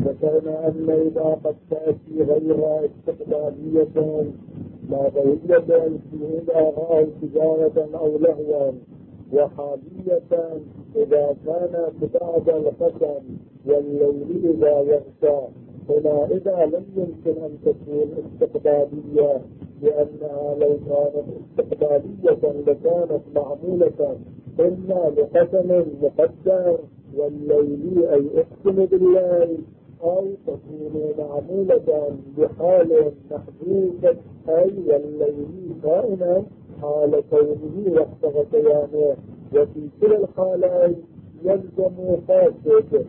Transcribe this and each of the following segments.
ذكرنا أن إذا قد تأتي غير استقبالية لا بهية في إذا رأوا تجارة أو لهوا، وحالية إذا كانت بعد القسم والليل إذا يغشى. هنا إذا لم يمكن أن تكون استقبالية، لأنها لو كانت استقبالية لكانت معمولة إما لقسم مقدر والليل أي اقسم بالليل، أو تكون معمولة بحال محدود أي والليل كائنا حال كونه وقت غشيانه. وفي كلا الحالين يلزم فاسد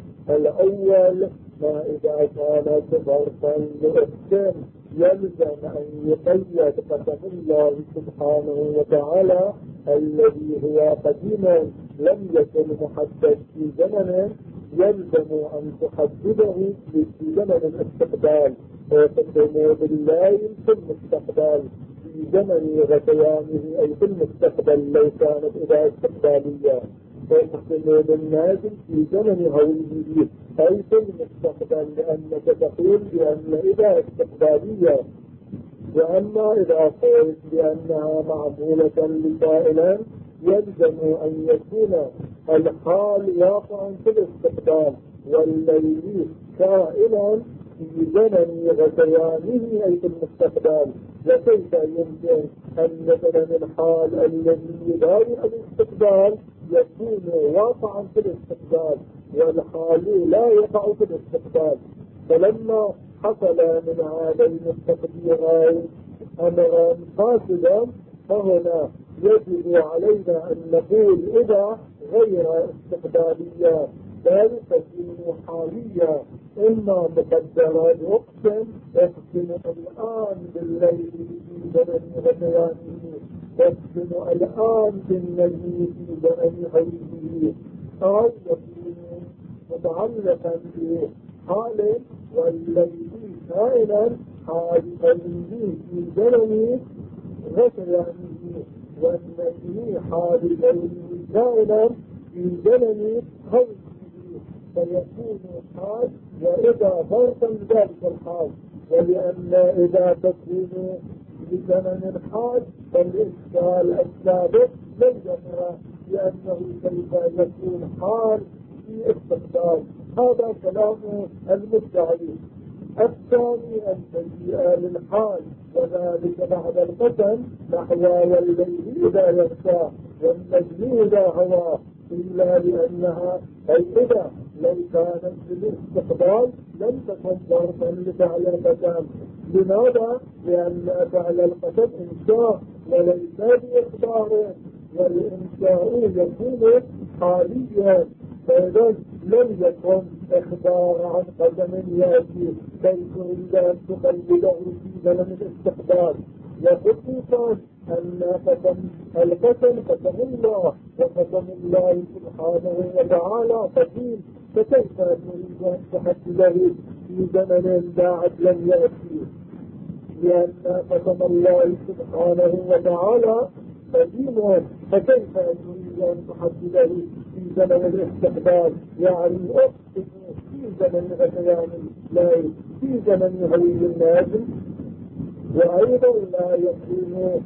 الأول ما إذا كانت ظرفا لأحكم يلزم أن يقيد قسم الله سبحانه وتعالى الذي هو قديم لم يكن محدد في زمن، يلزم أن تحدده في زمن الاستقبال، ويقسم بالليل في المستقبل في زمن غشيانه أي في المستقبل لو كانت إذا استقبالية، ويقسم بالنازل في زمن هوله أي في المستقبل، لأنك تقول بأن إذا استقبالية. وأما إذا قلت بأنها معمولة لكائنا يلزم أن يكون الحال واقعا في الاستقبال والليل كائنا في زمن غشيانه أي في المستقبل. وكيف يمكن أن مثلا الحال الذي يداري الاستقبال يكون واقعا في الاستقبال والحال لا يقع في الاستقبال؟ فلما حصل من هذين التقديرين أمرا فاسدا فهنا يجب علينا أن نقول إذا غير استقبالية بل تكون حالية، إما مقدرة اقسم الآن بالليل في زمن غشيانه، اقسم الآن بالليل في زمن غيبه، أو يكون متعلقا بحال والليل كائنا حال الليل في زمن غشيانه، والليل حال الليل كائنا في زمن غيبه، فيكون حال وإذا ظرفا ذلك الحال. ولأن إذا تكون بزمن الحال فالإشكال السابق لن يمر، لأنه كيف يكون حال في استقبال. هذا كلام المدعي. الثاني أن تجيء للحال وذلك بعد القسم نحو والليل إذا يغشى والنجم إذا هوى، إلا لأنها أي إذا لو كانت بالاستقبال لم تكن ظرفا لفعل القسم. لماذا؟ لأن فعل القسم إنشاء وليس بإخبار، والإنشاء يكون حاليا، فإذا لم يكن إخبار عن قسم يأتي كيف تريد أن تقلده في زمن الاستقبال. وخصوصا أن القسم قسم الله، وقسم الله سبحانه وتعالى قديم، فكيف نريد أن تحدده في زمن بعد لم يأتي؟ لأن قسم الله سبحانه وتعالى قديم، فكيف نريد أن تحدده في زمن الاستقبال؟ يعني أقسم في زمن غشيان الليل في زمن هوي النازل. وأيضا لا يكون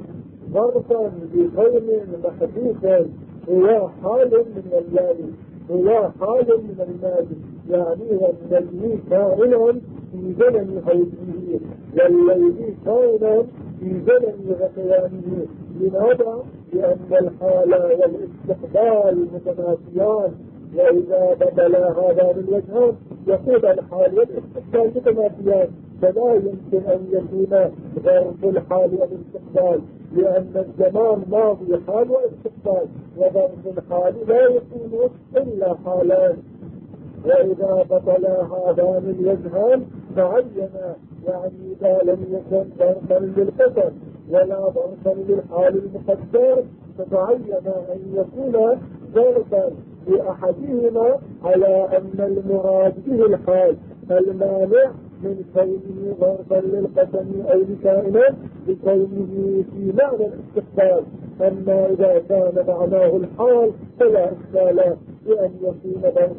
ظرفا بكون محدوث هو حال من الليل، هو حال من النازل، يعني والنجم كائنا في زمن هويه والليل كائنا في زمن غشيانه. لماذا؟ لأن الحال والاستقبال متنافيان، وإذا بدل هذان الوجهان يكون الحال والاستقبال متنافيان، فلا يمكن أن يكون ظرف الحال والاستقبال، لأن الزمان ماضي حال واستقبال، وظرف الحال لا يكون إلا حالان. وإذا بطل هذان الوجهان تعين، يعني إذا لم يكن ظرفا للقسم ولا ظرفا للحال المقدر فتعين أن يكون ظرفا لأحدهما على أن المراد به الحال المانع من كونه ظرفا للقسم أو لكائنات بكونه في معنى الاستقبال. أما إذا كان معناه الحال فلا إشكال بأن يكون ظرفا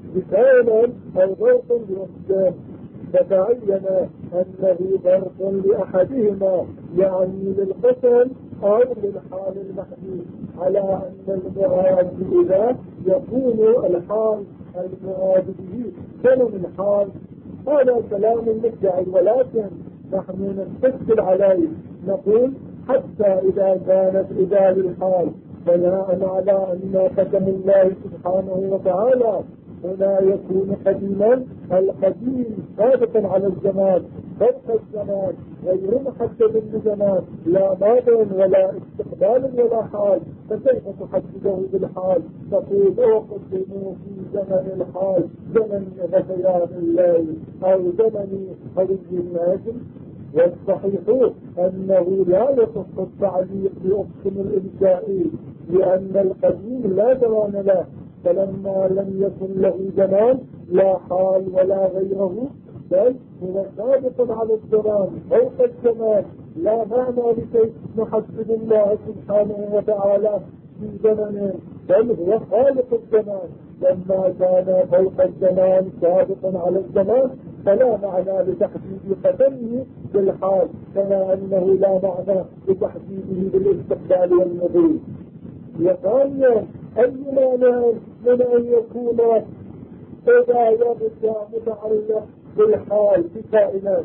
بكائنا أو ظرف لأقسام، فتعين أنه ظرف لأحدهما يعني للقسم أو للحال المحدود، على أن المراد بذا يكون الحال المراد به زمن الحال. هذا كلام مدعي، ولكن نحن نستدل عليه نقول حتى إذا كانت إذا للحال بناء على أن قسم الله سبحانه وتعالى هنا يكون قديما، القديم ثابتا على الزمان فوق الزمان غير محدد بزمان، لا ماض ولا استقبال ولا حال، فكيف تحدده بالحال؟ تقول اقسموا في زمن الحال، زمن غثيان الليل او زمن قوي الناجم. والصحيح أنه لا يصح التعليق بأقسم الإنشائي، لأن القديم لا زمان له، فلما لم يكن له زمان لا حال ولا غيره، بل هو ثابت على الزمان فوق الزمان، لا معنى لكي نحدد الله سبحانه وتعالى في زمنه، بل هو خالق الزمان. لما كان فوق الزمان ثابتا على الزمان فلا معنى لتحديد قدمه بالحال، كما أنه لا معنى لتحديده بالاستقبال والمضي. وثانيا أي معنى من أن يكون إذا يبدأ متعلق بالحال بكائنات،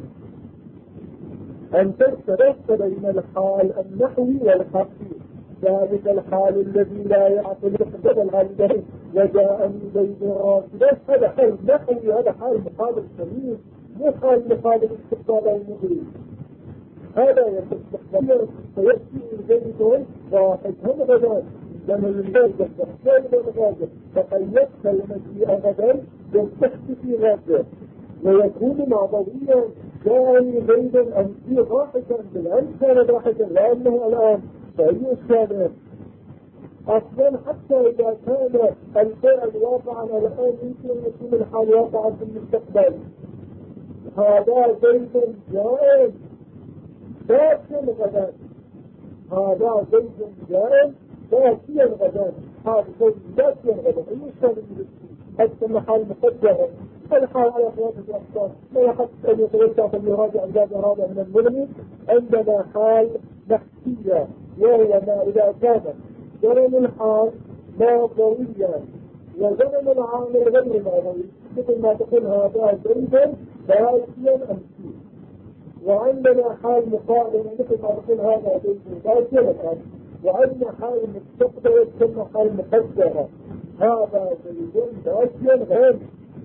أن ترتبط بين الحال النحوي والحقيقي، ذلك الحال الذي لا يعقل قبل العلم وجاء من بين راكبه، هذا حال نحوي، هذا حال مقابل سليم، مو حال مقابل استقبال المضي. هذا يستقبل فيأتي من بينهم واحد هم غدا لما المجازة تحتاج المجازة، فقيدت المجيء غدا يستحق في غدا ويكون معضويا جاءني زيدا أمسي ضاحكا، بالأمس كان ضاحكا لأنه الآن فأي الشامل أصلا. حتى إذا كان الفعل واقعا الآن يمكن أن يكون الحال واقعا في المستقبل. هذا زيد جائز باكر غدا، هذا زيد جائز باكر غدا، هذا زيد باكر غدا، أي الشامل حتى المحال مقدرة. الحال على قيادة الأفكار لا يحق أن يتوسع في يراجع أجزاء إرادة من الملمي. عندنا حال نحسية، وهي ما إذا كان زمن الحال ماضويا وزمن العامل غير ماضوي، مثل ما تقول هذا زيدا باكيا أمسي. وعندنا حال مقابل مثل ما تقول هذا زيدا باكيا أمسي. وعندنا حال مستقبل ثم حال مقدرة، هذا زيدا باكيا غير.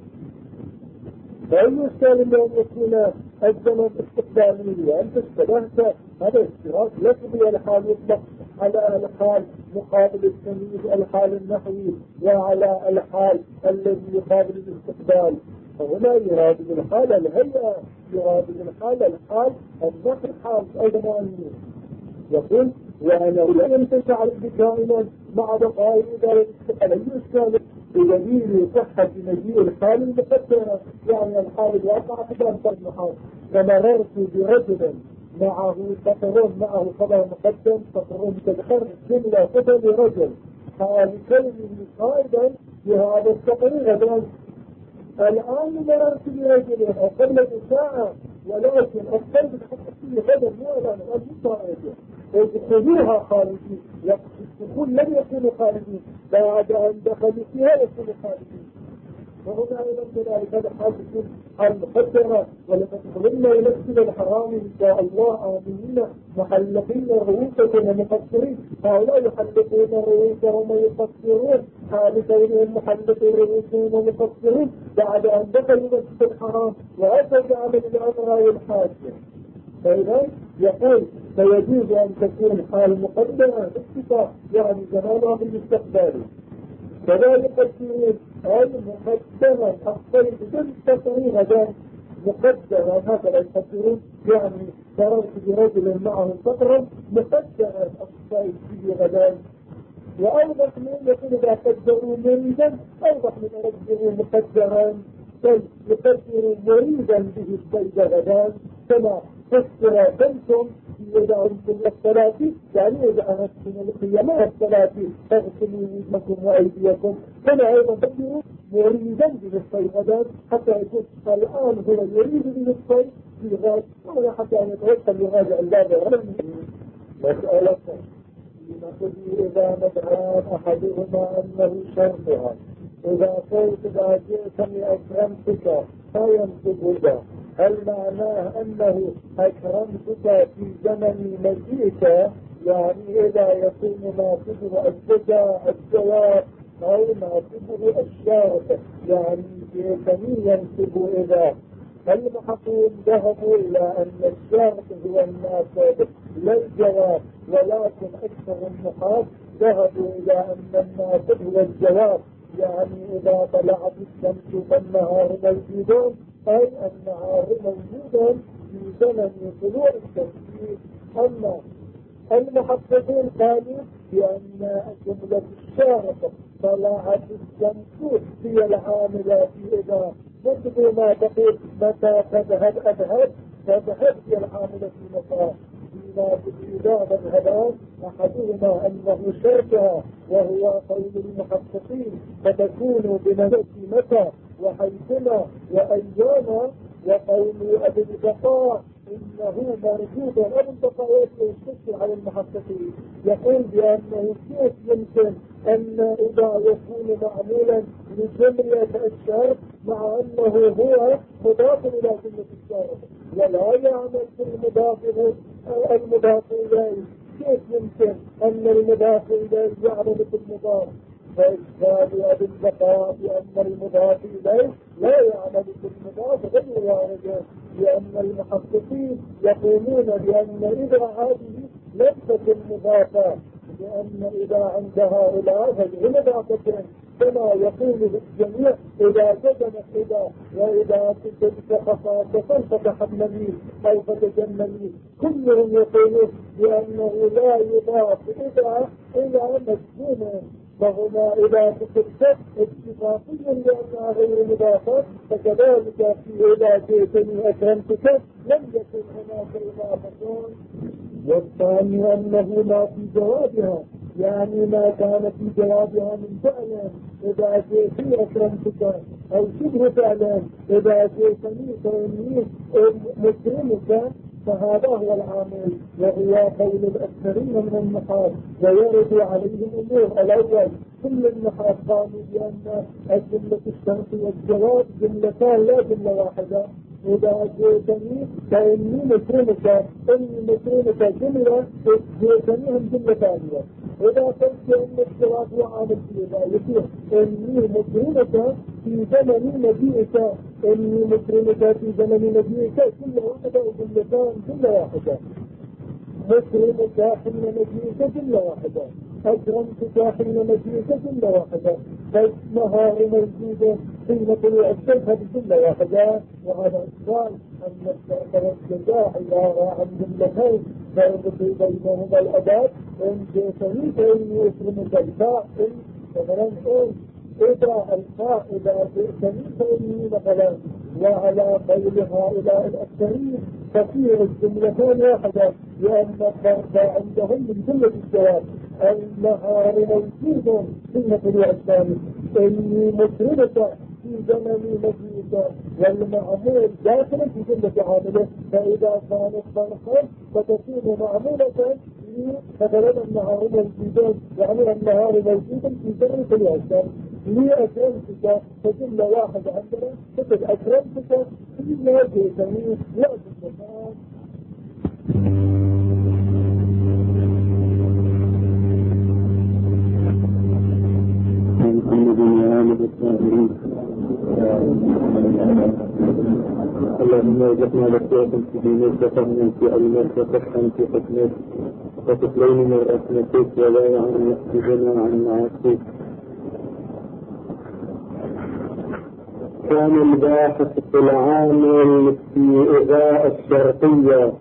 فأي إشكال أن يكون الزمن استقبالي وأنت اشتبهت، هذا اشتراك لفظي. الحال يطلق على الحال مقابل التمييز الحال النحوي وعلى الحال الذي يقابل الاستقبال، فهنا يراد بالحال الهيئة، يراد بالحال الحال النحو الحال أيضا. يقول وأنا لا ينتفع بكائنا مع بقاء ذلك أي إشكال بدليل صحة مجيء الحال المقدرة، يعني الحال الواقع قدام المحال. فمررت برجل معه سطر معه خبر مقدم، سطر متذكر، جملة قدم رجل، حال كلمه قائدا بهذا السطر غدا. الآن مررت برجل أو قبل ساعة، ولكن القلب الحقيقي غدا مو الآن المصائد يدخلوها خارجين، الدخول لم يكونوا خارجين، بعد أن دخلوا فيها يكونوا خارجين. وهنا أيضا كذلك هذا حال تكون حال مقدرة، ولتدخلن إلى المسجد الحرام إن شاء الله آمنين محلقين رؤوسكم ومقصرين. هؤلاء يحلقون رؤوسهم ويقصرون، حال كونهم محلقين رؤوسهم ومقصرين بعد أن دخلوا المسجد الحرام وأتوا بعمل الأمر والحاجة. فإذا يقول فيجوز أن تكون حال مقدمة باختصار، يعني زمانها بالمستقبل. كذلك الدين أي مقدمة الصيد بالتقرير غدا مقدمة، هكذا يقدرون، يعني مررت برجل معه سطرا مقدمة الصيد به غدا. وأوضح من يكون إذا قدروا مريدا، أوضح من رجل مقدرا يقدر مريدا به الصيد غدا، كما فسر بيتم إذا أردتم الصلاة يعني إذا أردتم القيام الصلاة فاغسلوا وجوهكم وأيديكم. كما أيضا تكون مريدا بالاستيقاظات حتى يكون الآن هو يريد بالاستيقاظ ولا حتى أن يتوصل لهذا الباب. مسألة نقول إذا ندعى أحدهما أنه شرطها إذا قلت إذا جئتني أكرمتك فينصب له، هل معناه أنه أكرمتك في زمن مجيئك يعني إذا يكون ناصبه الجواب أو ناصبه الشرط يعني جئتني ينصب إذا. المحققون ذهبوا إلى أن الشرط هو الناصب لا الجواب، ولكن أكثر النحاة ذهبوا إلى أن الناصب هو الجواب، يعني إذا طلعت الشمس فالنهار موجود، أي النهار موجود في زمن طلوع الشمس. أما المحققون قالوا بأن جملة الشرط طلعت الشمس هي العاملة في إذا، مثل ما تقول متى تذهب أذهب، تذهب هي العاملة في متى. إذا ذهبان أحدهما أنه شرطها وهو قول المحققين فتكون بنفس متى وحيثما وأياما، وقول أبي البقاء إنه مرجوب. أبي البقاء يشتكي على المحققين يقول بأنه كيف يمكن أن إذا يكون معمولا لجملة الشرط مع أنه هو مضاف إلى جملة الشرط ولا يعمل في المضاف إليه، كيف يمكن أن المضاف إليه يعمل في المضاف؟ فإشكال أبي البقاء بأن المضاف إليه لا يعمل في المضاف غير وارد، لأن المحققين يقولون بأن إذا هذه لم تكن مضافة، لأن إذا عند هؤلاء غير مضافة كما يقول الجميع إذا جدنت إذا وإذا تلك خصاصة فتحملي أو فتجملي، كلهم يقولون بأنه لا يضاف إذا إلى مجنون، فهما إذا تكتب اتفاقيا لأنها غير مضافة، فكذلك في إذا جئتني أكرمتك لم يكن هناك إضافة. والثاني أنه ما في جوابها يعني ما كان في جوابها من فعل إذا جئتني أكرمتك أو شبه فعل إذا جئتني فإني مكرمك، فهذا هو العامل وهو قول الأكثرين من النحاة. ويرد عليهم أمور الأول كل النحاة قالوا بأن الجملة الشرط والجواب جملتان لا جملة واحدة. إذا جئتني فإني مكرمك، إني مكرمك جملة، جئتني هم جملة ثانية. إذا قلت أن الجواب هو عامل في ذلك إني مكرمك في زمن مجيئك، إني مكرمك في زمن مجيئك جملة واحدة وجملتان جملة واحدة. مكرمك حين مجيئك جملة واحدة، أكرمتك حين مجيئك جملة واحدة، فالنهار موجودة حين طلوع الشمس هذه جملة واحدة. وهذا إشكال أن الشرط والجزاء عبارة عن جملتين فربط بينهما الأداة. إن جئتني فإني أكرمك الفاعل مثلا إذا الفاء إذا جئتني فإني مثلا، وعلى قول هؤلاء الأكثرين تصير الجملتان واحدة لأن الضرب عندهم من جملة الجواب. النهار موجود حين طلوع الشمس، إني مكرمك في زمن مجيئك، والمعمول داخل في جملة عامله، فإذا كانت ظرفا فتكون معمولة مثلا النهار موجود يعني النهار موجود في زمن طلوع الشمس. لأكرمتك فجملة واحدة عندنا تقول أكرمتك فيما جئتني لا جملتان. محمد وآله الطاهرين. اللهم وجدنا لك في دينك وفهما في علمك وفتحا في حكمك وتقلين من رحمتك ولا يعني يحفظنا عن معاصيك. كان الباحث في العامل في إذاء الشرطية،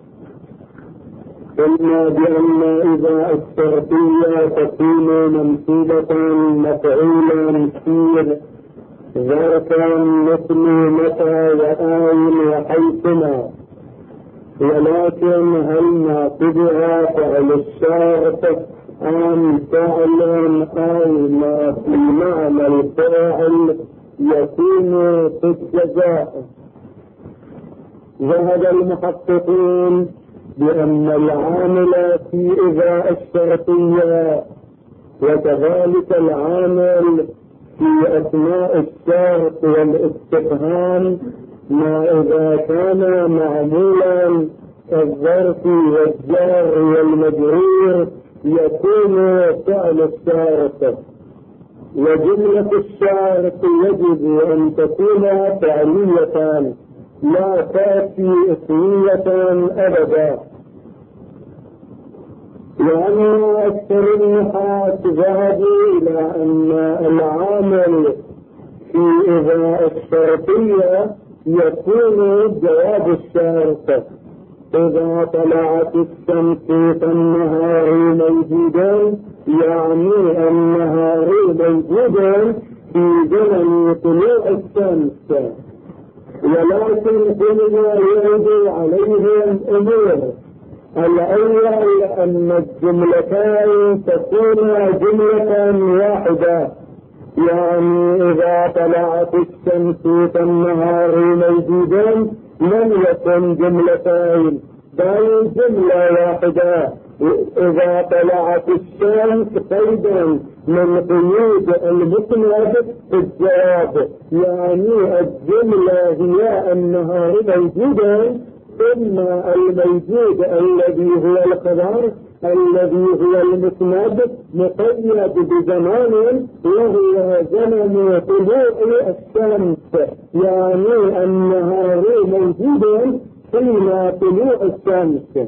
قلنا بأن إذاء الشرطية تكون منصوبة مفعولا في ذلك مثل متى وآين وحيثما، ولكن هل ناصب ذهب المحققون بأن العامل في إذا الشرطية وكذلك العامل في أثناء الشرط والاستفهام ما إذا كان معمولا الظرف والجار والمجرور يكون فعل الشرط، وجملة الشرط يجب أن تكون فعلية لا تأتي اسمية أبدا. لأن أكثر النحاة ذهبوا إلى أن العامل في إذا الشرطية يكون جواب الشرط. إذا طلعت الشمس فالنهار موجودا، يعني النهار موجودا في زمن طلوع الشمس، ولكن كلما يرد عليهم أمور. الأول أن الجملتان تكون جملة واحدة، يعني إذا طلعت الشمس فالنهار موجودا لم يكن جملتين بل جملة واحدة. إذا طلعت الشمس قيدا من قيود المسند الجواب، يعني الجملة هي النهار موجودا، ثم الموجود الذي هو الخبر الذي هو المسند مقيد بزمان وهو زمن طلوع الشمس، يعني النهار موجود حين طلوع الشمس.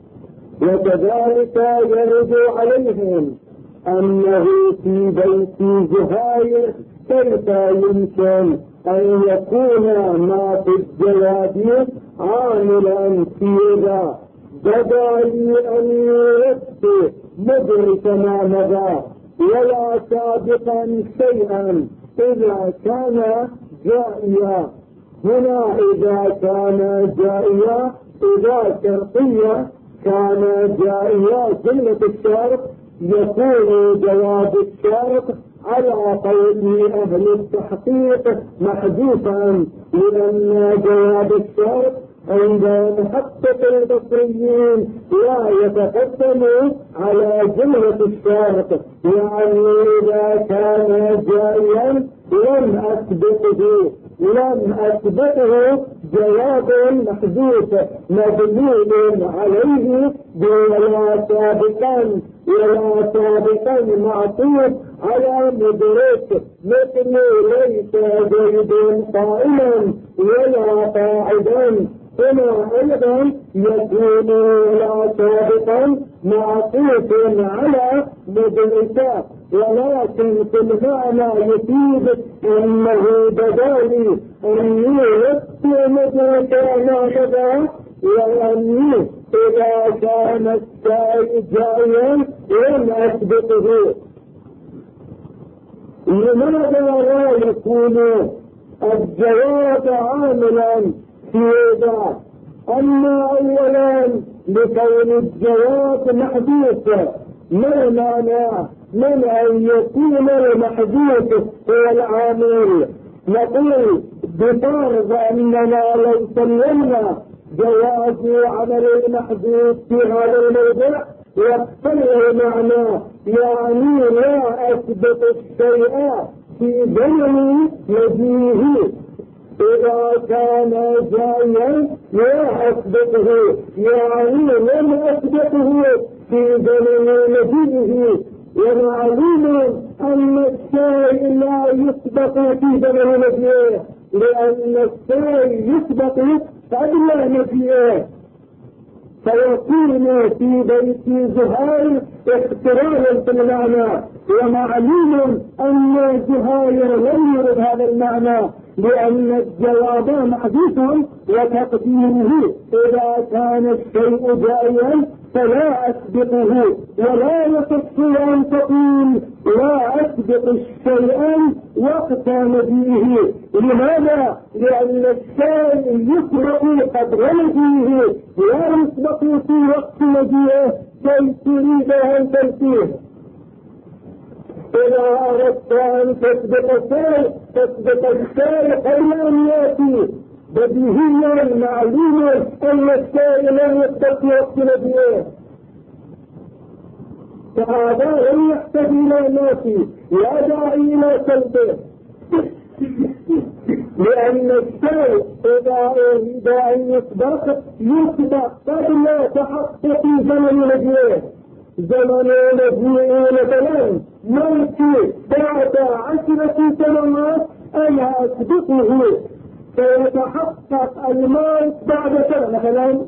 وكذلك يرد عليهم أنه في بيت زهير كيف يمكن أن يكون ما في الجواب عاملا في ذا، بدا لي أن يرد مدرك ما مضى ولا سابقا شيئا إذا كان جائيا. هنا إذا كان جائيا إذا شرطية كان جائيا جملة الشرط يكون جواب الشرط على قول أهل التحقيق محذوفا، لأن جواب الشرط عند محقق البصريين لا يتقدم على جملة الشرط، يعني إذا كان جائيا لم أسبقه جواب محذوف مدلول عليه ولا سابقا معطوف على مدرك، مثل ليس زيد قائما ولا قاعدا. هنا أيضا يكون لا سابقا معطوف على مدركه، ولكن في المعنى يفيد أنه بدالي أني لست مدركا هكذا، وأني إذا كان السائل جائيا لم أسبقه. لماذا لا يكون الجواب عاملا في ذا؟ أما أولا لكون الجواب محذوف، ما معنى من أن يكون المحذوف هو العامل؟ نقول بفرض أننا لو سلمنا جواز عمل المحذوف في هذا الموضوع يختلف معناه، يعني لا أثبت الشيء في زمن مجيئه. إذا كان جايا لا أثبته، يعني لم أثبته في زمن مجيئه. ومعلوم أن الشيء لا يسبق في زمن مجيئه، لأن الشيء يسبق قبل مجيئه، فيكون في بيت زهير اقتران في المعنى. ومعلوم أن زهير لم يرد هذا المعنى، لأن الجواب محذوف وتقديمه إذا كان الشيء جائيا فلا أسبقه، ولا يصح أن تقول لا أسبق الشيء وقت مجيئه. لماذا؟ لأن الشيء يسبق قدر مجيئه لا يسبق في وقت مجيئه كي تريد أن تنفيه. إذا أردت أن تسبق الشيء قبل أن يأتي، بديهيا معلوم أن السائل لن يستطيع به، فهذا لن يحتاج إلى نافي لا داعي إلى سلبه، لأن الشيء إذا أريد أن يسبق قبل تحقق زمن نجيه. زمن نجيه مثلا ممكن بعد 10 سنوات أنا أسبقه، فيتحقق الموت بعد سنة مثلا.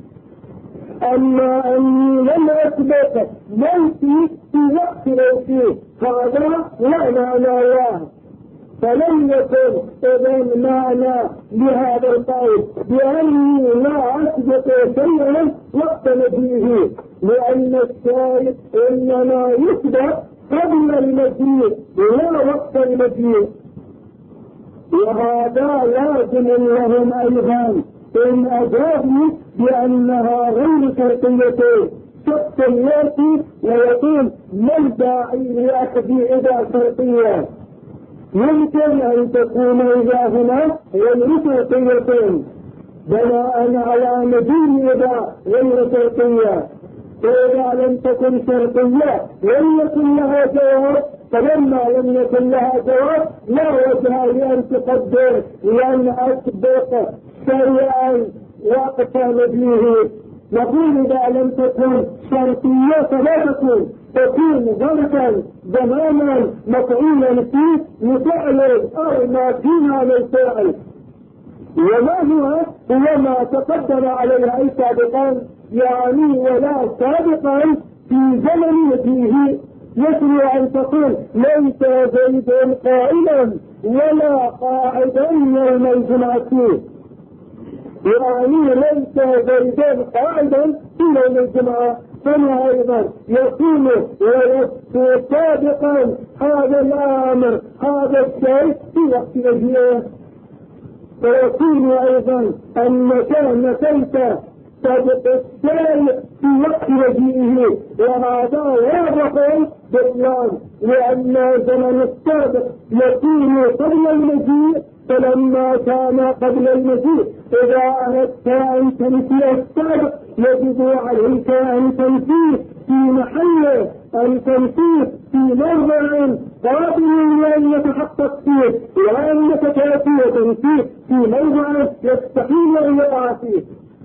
أما أني لم أسبق موتي في وقت موتي هذا لا معنى له، فلم يكن إذن معنى لهذا القول بأني لا أسبق شيئا وقت مجيئه، لأن الشيء إنما يسبق قبل المجيء لا وقت المجيء. وهذا لازم لهم أيضا إن أجابوا بأنها غير شرطية. شخص يأتي ويقول ما الداعي لأخذ إذا شرطية؟ يمكن أن تكون إذا هنا غير شرطية بناء على مجيء إذا غير شرطية، فإذا لم تكن شرطية لم يكن لها جواب، فلما لم يكن لها جواب لا وجه لأن تقدر لأن أسبق شيئا وقت مجيئه. نقول إذا لم تكن شرطية فلا تكون ظرفا زمانا مفعولا فيه لفعل أو ما فيها للفعل. وما هو ما تقدم عليه أي سابقا، يعني ولا سابقا في زمن مجيئه. يسمع أن تقول ليس زيد قائلا ولا قاعدا يوم الجمعة، يعني ليس زيد قاعدا في يوم الجمعة، فما أيضا يكون ويكون سابقا هذا الأمر هذا الشيء في وقت مجيئه. فيكون أيضا أنك نسيت سابق الشيء في وقت مجيئه، وهذا واضح بطلان، لأن زمن السابق يكون قبل المجيء، فلما كان قبل المجيء إذا أردت أن تنفي السابق يجب عليك أن تنفيه في محله، أن تنفيه في موضع قابل لأن يتحقق فيه، وأنك تأتي وتنفيه في موضع يستحيل أن يقع فيه.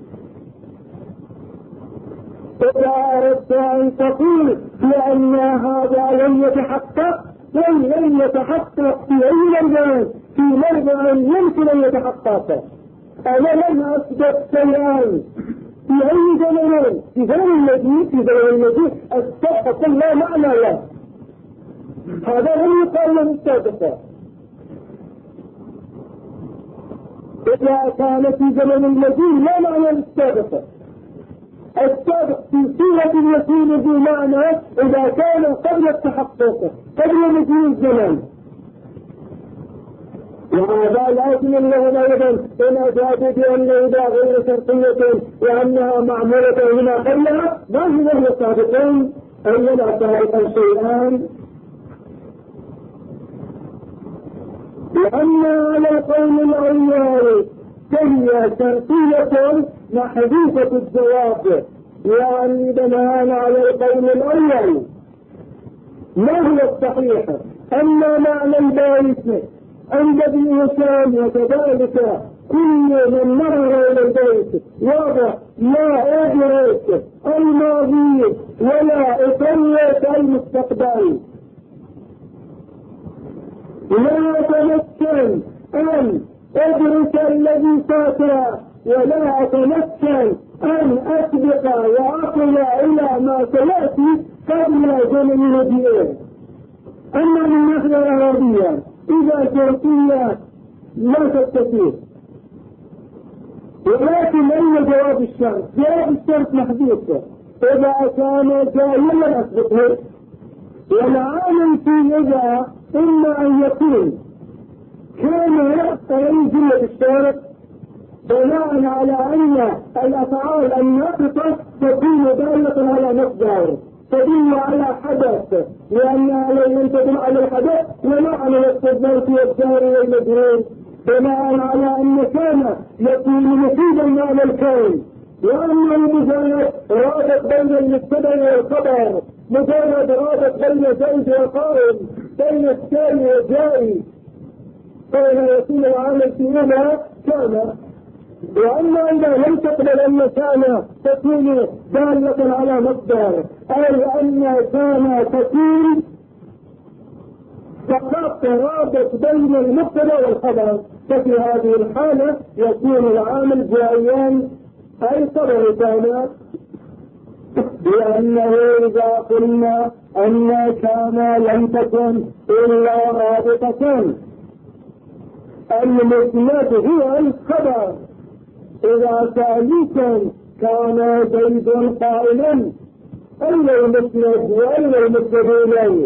إذا أردت أن تقول بأن هذا لم يتحقق لن يتحقق في أي موضع، في موضع يمكن أن يتحقق. أنا لم أسبق شيئا في أي زمن، في زمن المجيء السابق لا معنى له، هذا لم يقال له السابق. إذا كان في زمن المجيء لا معنى للسابق. السابق في صورة يكون بمعنى إذا كان قبل التحقق قبل مجيء الزمن، وهذا لازم لهم أيضا إن أجابوا بأن إذا غير شرطية وأنها معمولة هنا قبلها ما هو السابقين أن لا سابقا شيئان. وأما على القول الأول فهي شرطية محذوفة الجواب، يعني بناء على القول الأول ما هو الصحيح؟ أما معنى البيت عند ابن هشام وكذلك كل من مر إلى البيت واضح لا أدرك الماضي ولا أفرق المستقبل، لا أتمكن أن أدرك الذي فات ولا أتمكن أن أسبق وأصل إلى ما سيأتي قبل زمن مجيئه. أما من ناحية العربية إذا شرطية لا تستطيع، ولكن أين جواب الشرط؟ جواب الشرط محدود، إذا كان جاهلا أسبقه، والعالم في إذا إما أن يكون كان يأتي جملة الشرط بناء على أن الأفعال الناقصة تكون دالة على مصدر تدل على حدث، لأنها لن تدل على الحدث ولا على الاستدلال في الجار والمجرور، بناء على أن كان يكون مفيدا معنى الكون، وأنه مجرد رابط بين المبتدأ والخبر، مجرد رابط بين زوج وقائم، بين التالي والجائي، فإن يكون العامل فيهما كان. وأما إذا لم تقبل أن كان تكون دالة على مصدر، أي أن كان تكون فقط رابط بين المبتدأ والخبر، ففي هذه الحالة يكون العامل جائيا أي خبر كان، لأنه إذا قلنا أن كان لم تكن إلا رابطة، المسند هو الخبر. إذا ثالثا كان زيد قائما، أين المسند وأين المسند إليه؟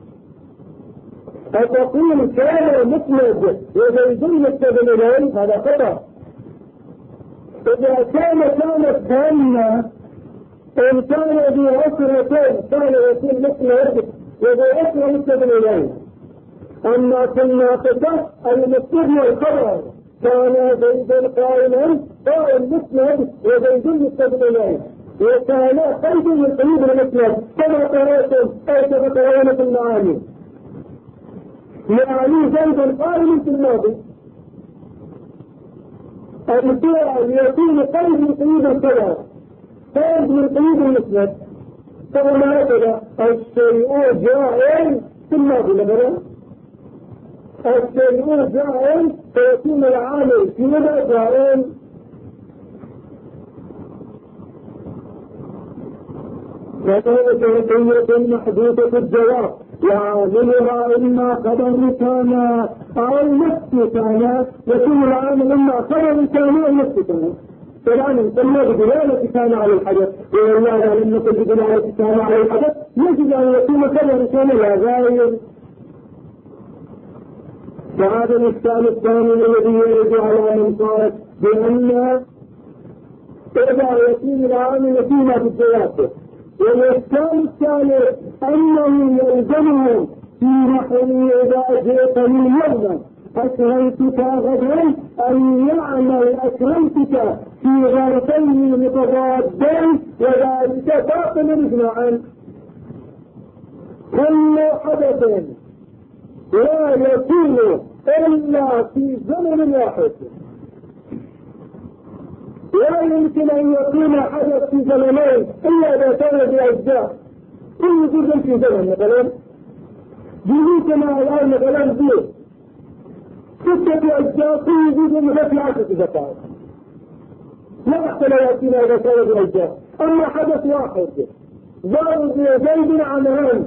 فتقول كان مسند وزيد مسند إليه، هذا خطأ. إذا كانت ثانية إن كان ذي عسرتين كان يكون مسند وذي عسر مسند إليه. أما في الناقصة المسند والخبر كان زيد قائما قائم مسند وزيد مسند إليه، وكان قيد من قيود المسند كما قرأتم أو كما قرأنا في المعاني، يعني زيد قائم في الماضي، الفعل يكون قيد من قيود الخبر، قيد من قيود المسند. فهنا هكذا الشيء جائع في الماضي، مثلا الشيء جائع فيكون العامل في مدى جائع. فذلك وصية محدودة الجواب، وعاملها إما خبر كان أو نفس كان، يكون العامل إما خبر كان أو نفس كان. طبعا قلنا بدلالة كان على الحدث، والله لم نقل بدلالة كان على الحدث، يجب أن يكون خبر كان لا غير. فهذا الإشكال الثاني الذي يرد على من قال بأن إذا يكون العامل فيما بالجواب. والإشكال الثالث أنه يلزمه في نحو إذا جئتني يوما أكرمتك غدا أن يعمل أكرمتك في غرفين متضادين، وذلك باطل إجماعا. كل حدث لا يكون إلا في زمن واحد، لا يمكن أن يكون حدث في زمنين إلا إذا كان بأجزاء، كل جزء في زمن. مثلا جزءنا الآن مثلا زيت 6 أجزاء، كل جزء مثل 10 دقائق، لا بأس لا يأتينا إذا كان بأجزاء. أما حدث واحد ضرب زيد عمران،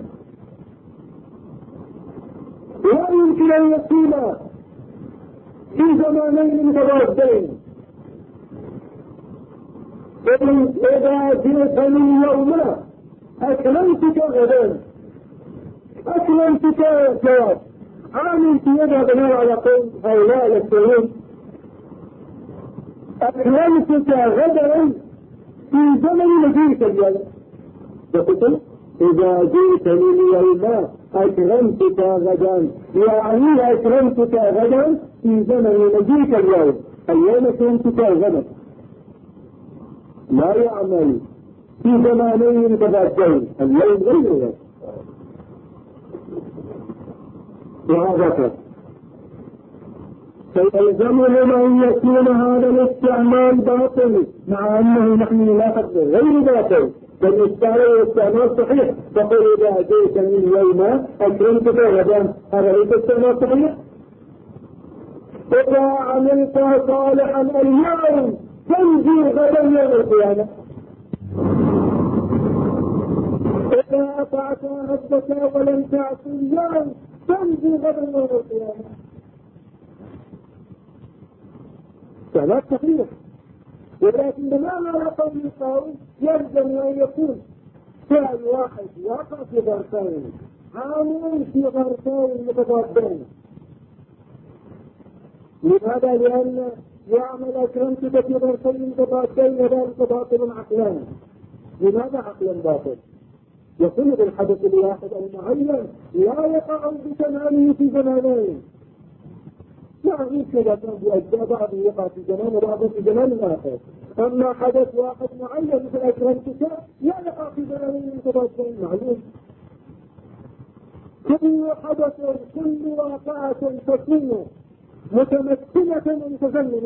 لا يمكن أن يكون في زمانين متضادين. إذا جئتني يوما أكرمتك غدا، أكرمتك جواب عامل في يدها بناء على قول هؤلاء الشهود، أكرمتك غدا في زمن مجيئك اليوم. يقول إذا جئتني اليوم أكرمتك غدا، يعني أكرمتك غدا في زمن مجيئك اليوم. اليوم أكرمتك غدا لا يعمل في زمانين متضادين، اليوم غيره. وهذا فيلزمهم أن يكون هذا الاستعمال باطل، مع أنه نحن لا نقدر غير باطل، بل الاستعمال صحيح. تقول إذا جئتني اليوم أكرمتك غدا، هذا ليس استعمال صحيح. إذا عملت صالحا اليوم تنجي غدا يوم القيامة. إذا أطعت ربك ولم تعص اليوم تنجي غدا يوم القيامة. استعمال صحيح، ولكن بمعنى على قول القائل يلزم أن يكون فعل واحد يقع في ظرفين، عامل في ظرفين متضادين. لماذا؟ لأن يعمل أكرمتك في ظرفين متضادين وذلك باطل عقلا. لماذا عقلا باطل؟ يكون بالحدث الواحد المعين لا يقع بتمامه في زمانين، نعم يمكن يكون بأجزاء بعض يقع في زمان وبعض في زمان آخر. أما حدث واحد معين مثل أكرمتك لا يقع في زمانين متضادين معلوم. كل حدث كل واقعة تكون متمكنة ومتزمنة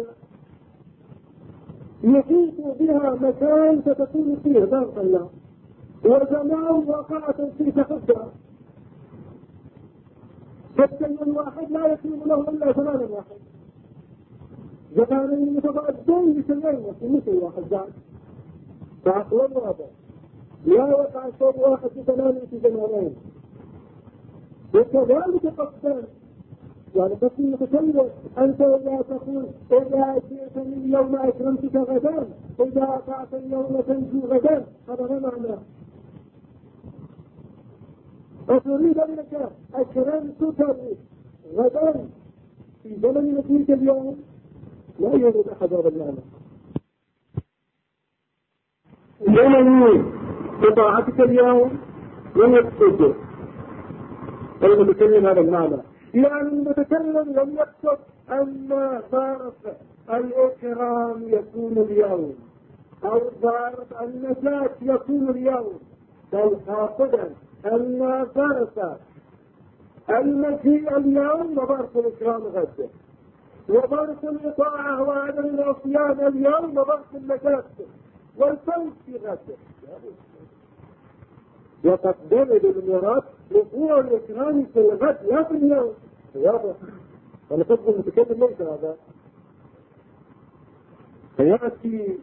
يحيط بها مكان ستكون فيه بارك الله، وزمان واقعة فيه تحدها، فالشيء الواحد لا يكون له إلا زمان واحد، زمانين متضادين بشيئين في شيء واحد ذات، فعقل هذا لا يقع شيء واحد في زمان في زمانين. وكذلك قصدان يعني قصد متكلم أنت لا تقول إذا جئتني اليوم أكرمتك غدا، إذا أطعت اليوم تنجو غدا، هذا ما معناه. أريد أنك أكرمتك غدا في زمن نتيجة اليوم لا يوجد أحد هذا المعنى. زمن بطاعتك اليوم لم يقصد المتكلم هذا المعنى، يعني المتكلم لم يقصد أن ظرف الإكرام يكون اليوم أو ظرف النجاة يكون اليوم، بل قاصدا أن ظرف المجيء اليوم وظرف الإكرام غدا، وظرف الإطاعة وعدم العصيان اليوم وظرف النجاة والفوز في غدا. وتقدم بالميراث وقوع الإكرام في الغد لا في اليوم. واضح؟ أنا قصد المتكلم ليس هذا. فيأتي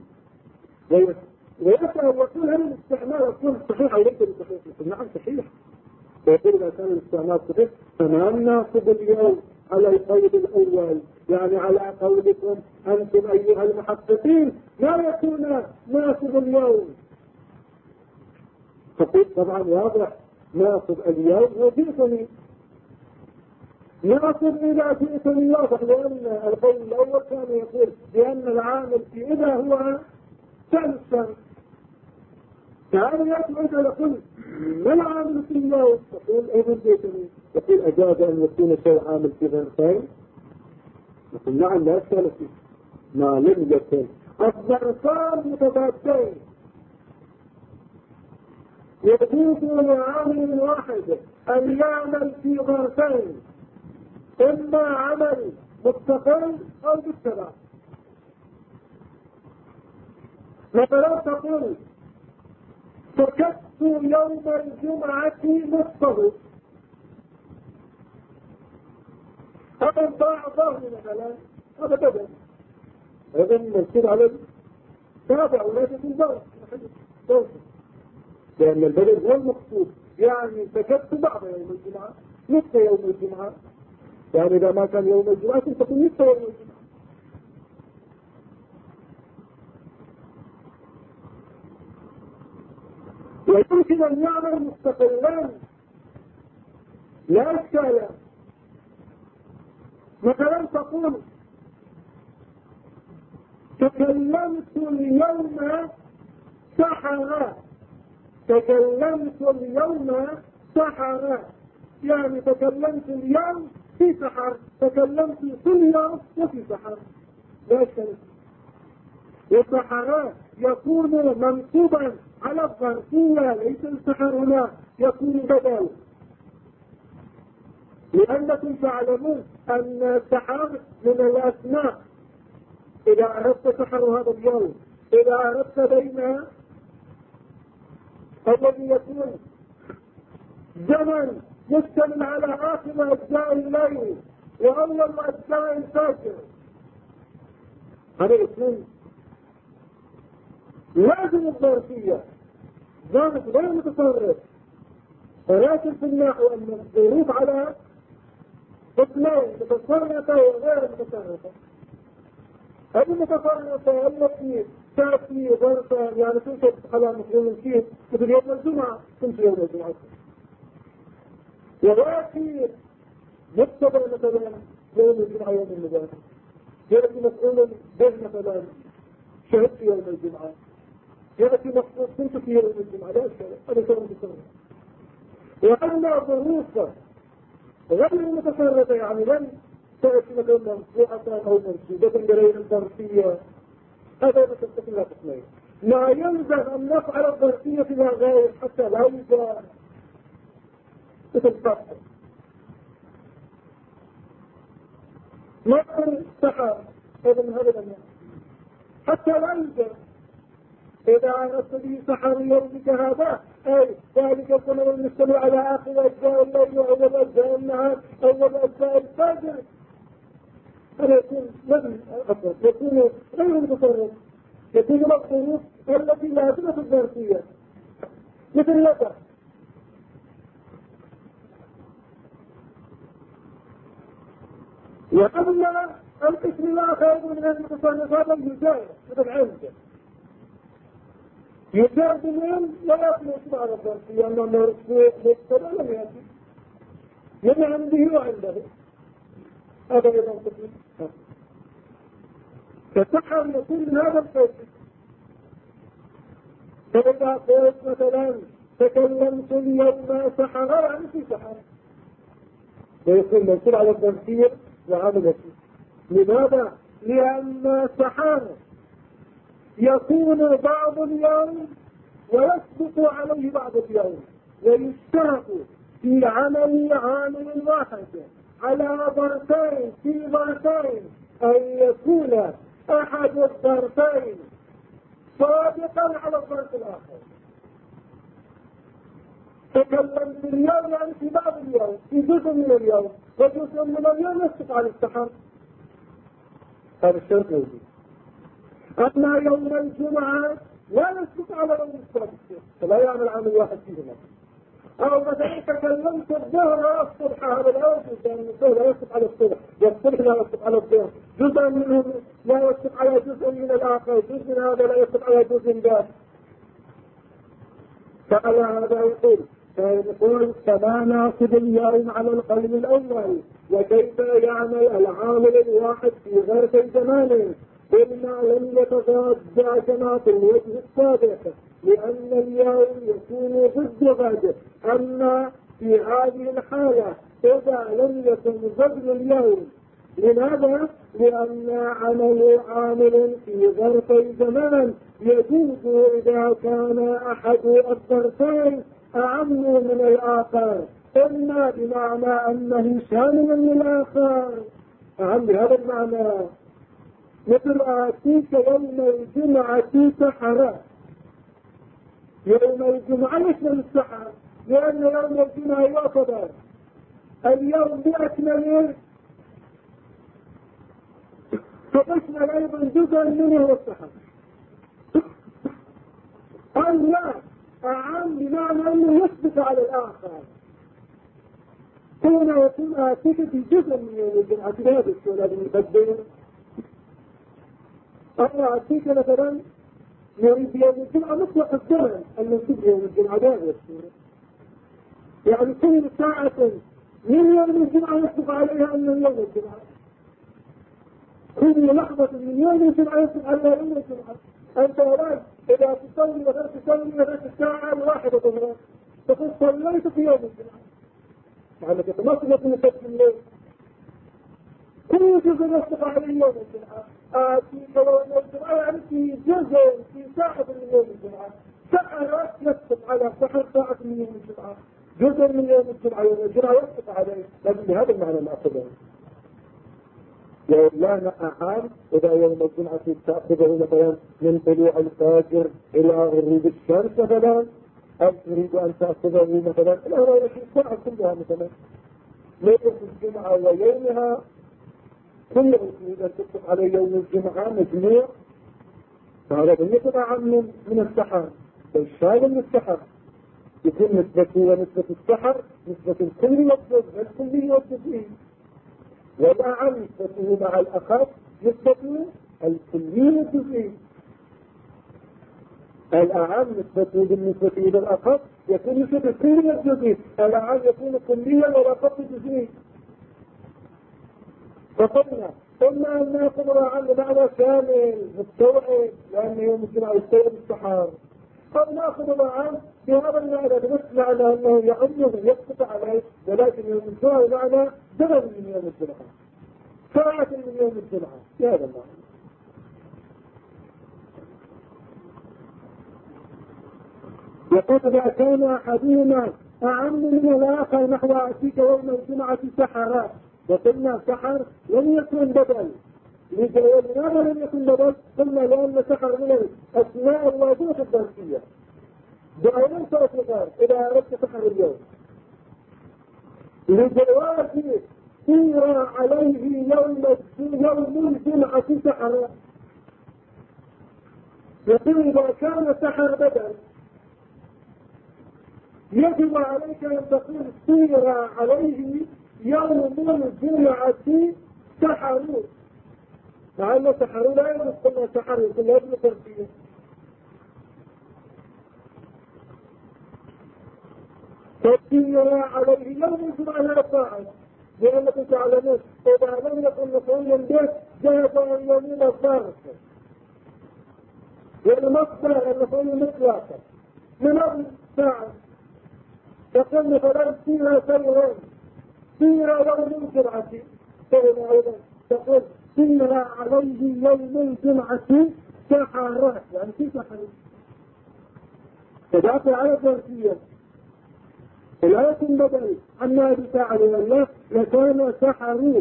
ويسأل ويقول هل الاستعمال يكون صحيح أو ليس بصحيح؟ يقول نعم صحيح. ويقول إذا كان الاستعمال صحيح فما ناخذ اليوم على القول الأول، يعني على قولكم أنتم أيها المحققين لا يكون ناخذ اليوم. فقلت طبعا واضح ناخذ اليوم وجئتني، ناخذ إذا جئتني واضح، لأن القول الأول كان يقول بأن العامل في إذا هو فعل الشرط. تعالى يأتي إذا يقول ما العامل في اليوم؟ تقول أيضا جئتني، يقول أجاز أن يكون شيء عامل في غير خير؟ يقول نعم لا إشكال فيه ما لم يكن الظرفان متضادين يجوز لعامل واحد أن يعمل في ظرفين، إما عمل مستقل أو بالتبع. مثلا تقول سكت يوم الجمعة نصفه أو بعضه مثلا، هذا بدل، هذا المنصوب على التابع وليس في الظرف، لأن البدل هو المقصود. يعني سكت بعض يوم الجمعة نصف يوم الجمعة، يعني إذا ما كان يوم الجمعة تكون نصف يوم الجمعة. ويمكن أن يعمل مستقلان لا إشكال. مثلا تقول تكلمت اليوم سحرا، تكلمت اليوم سحرا، يعني تكلمت اليوم في سحر، تكلمت كل يوم وفي سحر لا إشكال. والسحرا يكون منصوبا على الظرفية، ليس السحر هنا يكون بدل، لأنكم تعلمون أن السحر من الأسماء. إذا أردت سحر هذا اليوم، إذا أردت بين الذي يكون زمن يشتمل على آخر أجزاء الليل وأول أجزاء الفجر، هذا اسمه لازم الظرفية، ظرف غير متصرف. ولكن في النحو أن الظروف على اثنين، متصرفة وغير متصرفة. هذه المتصرفة التي تأتي ظرفا يعني تنشط على مفهوم فيه مثل يوم الجمعة تمشي يوم الجمعة، ويأتي مقتضى مثلا يوم الجمعة يوم المبارك، يأتي مفعول به مثلا شهدت يوم الجمعة، يأتي مفعول كنت في يوم الجمعة لا إشكال، هذا كلام متصرف. وأما ظروف غير متصرفة يعني لم تأتي مثلا مرفوعة أو منصوبة بغير الظرفية، هذا مثل لا قسمين. ما يلزم أن نفعل الظرفية فيما غير حتى لا يجاء مثل الفتح. مثل السحر هذا من هذا الأمر حتى لا يجاء. إذا عرفت به سحر يومك هذا أي ذلك الزمن المستمع على آخر أجزاء الليل وأول أجزاء النهار أول أجزاء الفجر، هذا يكون مبني يكون غير متصرف، يكون الظروف التي لازمة الظرفية مثل لك. وأما القسم الآخر من المتصرفات الجزائر مثل عنده يجاب من لا يطلق على الظرفية أنه مرفوع مبتدأ لم يأتي من عنده وعنده، هذا أيضا قسم. فسحر يكون من هذا القسم. فإذا قلت مثلا تكلمت اليوم سحر يعني في سحر ويكون منصوب على الظرفية وعملته. لماذا؟ لأن السحر يكون بعض اليوم ويسبق عليه بعض اليوم، ويشترك في عامل واحد على ظرفين في ظرفين أن يكون أحد الظرفين صادقا على الظرف الآخر. تكلمت اليوم يعني في بعض اليوم في جزء من اليوم، وجزء من اليوم يسبق على السحر، هذا الشرط موجود. أما يوم الجمعة لا يسبق على يوم السبت فلا يعمل عامل واحد فيهما. أو مثلا تكلمت الظهر الصبح، هذا لا يسبق، يعني الظهر لا يسبق على الصبح والصبح لا يسبق على الظهر، جزء منهم لا يسبق على جزء من الآخر، جزء من هذا لا يسبق على جزء ذاك. فعلى هذا يقول كما ناخذ اليوم على القول الأول وكيف يعمل العامل الواحد في ظرف زمان قلنا لم يتضاد كما في الوجه السابق، لأن اليوم يكون ضد غد. أما في هذه الحالة إذا لم يكن ضد اليوم، لماذا؟ لأن عامل في ظرفي زمان يجوز إذا كان أحد الظرفين أعم من الآخر، إما بمعنى أنه شامل للآخر أعم بهذا المعنى، مثل آتيك يوم الجمعة سحرا. يوم الجمعة يشمل السحر لأن يوم الجمعة يعتبر اليوم بأكمله، فتشمل أيضا جزءا منه السحر. أو لا أعم بمعنى أنه يسبق على الآخر، هنا يكون آتيك في جزء من يوم الجمعة هذا السؤال المقدم. أنا أتيك مثلا يريد يوم الجمعة مطلق الزمن المنسوب يوم الجمعة دائما، يعني كل ساعة من يوم الجمعة يسبق عليها أنه يوم الجمعة، كل لحظة من يوم الجمعة يسبق عليها يوم الجمعة. أنت وراي إذا تصلي مثلا الساعة الواحدة ظهرا تقول صليت في يوم الجمعة، يعني تتمثل من سبت الليل كل جزء يسبق عليه يوم الجمعة. آتيك يوم الجمعة يعني في جزء في ساعة من يوم الجمعة، ساعة يسبق على ساعة من يوم الجمعة، جزء من يوم الجمعة يوم الجمعة يسبق عليه، لكن بهذا المعنى نأخذه. لا أعام إذا يوم الجمعة تأخذه مثلا من طلوع الفجر إلى غروب الشمس مثلا، أو تريد أن تأخذه مثلا الأولى في الساعة كلها مثلا ليلة الجمعة ويومها كل تريد أن تطلق على يوم الجمعة مجموع، فهذا يكون أعم من السحر، بل شامل من السحر، يكون نسبته ونسبة السحر نسبة الكل والجزء الكلي والجزئي، والأعم نسبته مع الأخف نسبته الكلي والجزئي. الأعم نسبته بالنسبة إلى الأخف يكون نسبة الكلي والجزئي، الأعم يكون كليا والأخف جزئي. فقلنا إما أن نأخذ عن معنى كامل مستوعب لأنه يوم الجمعة يستوعب السحر، قد نأخذ عن بهذا المعنى بنفس معنى أنه يعمه يسقط عليه، ولكن يوم الجمعة معنى زمن من يوم الجمعة. ساعة من يوم الجمعة هذا المعنى. يقول إذا كان أحدهما أعم من الآخر نحو أتيك يوم الجمعة سحرا، وقلنا سحر لم يكن بدل، لماذا لم يكن بدل؟ قلنا لأن سحر من الأسماء الواضحة الظرفية، دائما سأتغير إذا أردت سحر اليوم، لجواز سير عليه يوم الجمعة سحرا. يقول إذا كان سحر بدل يجب عليك أن تقول سير عليه يوم الجمعة سحروا، مع أن سحروا لا يجب كنا سحروا كنا يجب ترتيب. فسير عليه يوم الجمعة لا فاعل، لأنكم تعلمون إذا لم يكن مفعولا به جاءت عن يمين الظرف، والمصدر المفعول مطلقا من أول فاعل. تقول مثلا سير سيرون، سير يوم الجمعة، فهنا أيضا تقول سير عليه يوم الجمعة سحرات، يعني في سحر فدعت على الظرفية. ولكن بدل عما بفعل الله لكان سحروا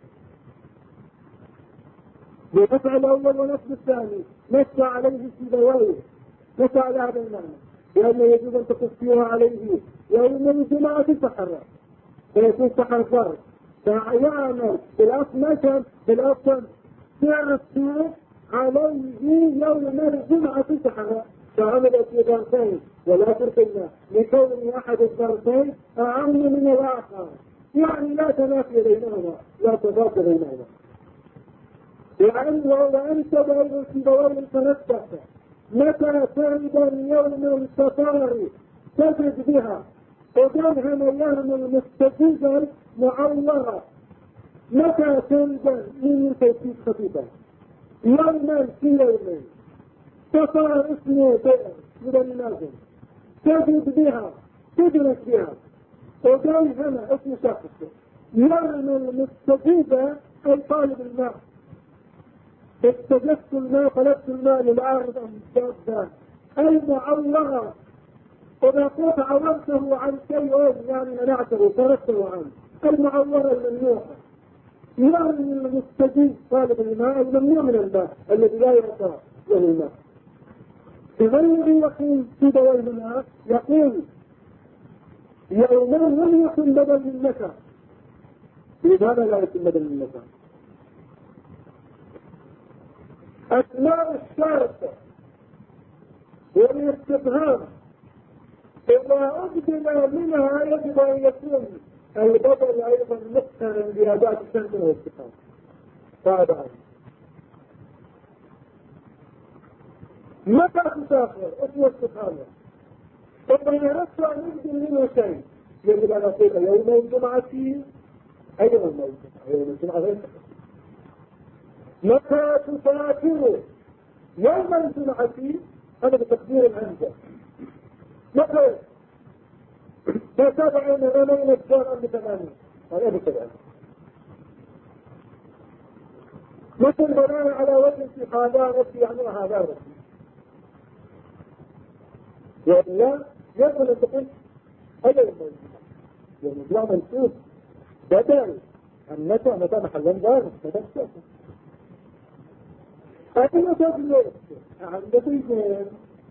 برفع الأول ونصب الثاني، نص عليه السيبويه، نص على هذا المعنى، لأنه يجب أن تقصيها عليه يوم الجمعة سحرا، فيكون سحر فرق، فيعمل بالأصل تعصي عليه يوم الجمعة سحرا، فعمل في ظرفين ولا فرقنا لكون أحد الظرفين أعم من الآخر، يعني لا تنافي بينهما، لا تضاد بينهما. وأنت بين السيبوين تنفس متى ترد يوم السفار تجد بها وتنهم يوم مستجيبا معورا، متى ترد من توكيد خفيفا يوما في يومين سفار اسمه بئر من النازل تجد بها تدرك بها وتنهم اسم شخص يوم المستجيبا أي طالب الماء، استجدت الماء طلبت الماء للأرض أمجادا المعلغة، إذا كنت عورته عن شيء يعني منعته تركته عنه، المعلغة الممنوعة يعني المستجيب طالب الماء الممنوع من الماء الذي لا يرضى له الماء. إذا الذي يقول في دوائر الماء يقول يوما لم يكن بدل من مكان. لماذا لا يكون بدل من مكان؟ أسماء الشرط والاستفهام إذا أبدل منها يجب أن يكون البدل أيضا مقترنا بأداة الشرط والاستفهام. هذا متى تسافر اسم استفهام، إذا أردت أن أبدل منه شيء يجب أن أقول يوم الجمعة أي يوم الجمعة غير متى تسافر يوم الجمعة هذا بتقدير الهمزة، متى تتابعون رمين الجار بثمانين هذا بكذا، مثل بناء على وجه في هذا ربي يعني هذا ربي، وإلا يجب أن تقول هذا يوم الجمعة، يوم الجمعة منسوب بدل متى محلا دار متى تسافر. أين تجلس؟ عند زيدين.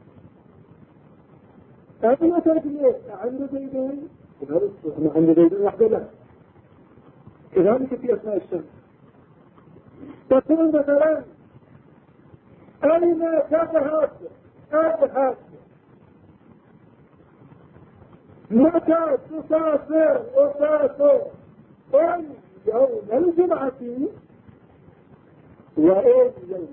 أين تجلس؟ عند زيدين. عند زيدين وحده لا. كذلك في أثناء الشمس. تقول مثلا أين تذهب؟ أذهب. متى تسافر؟ أسافر. أي يوم الجمعة وأي يوم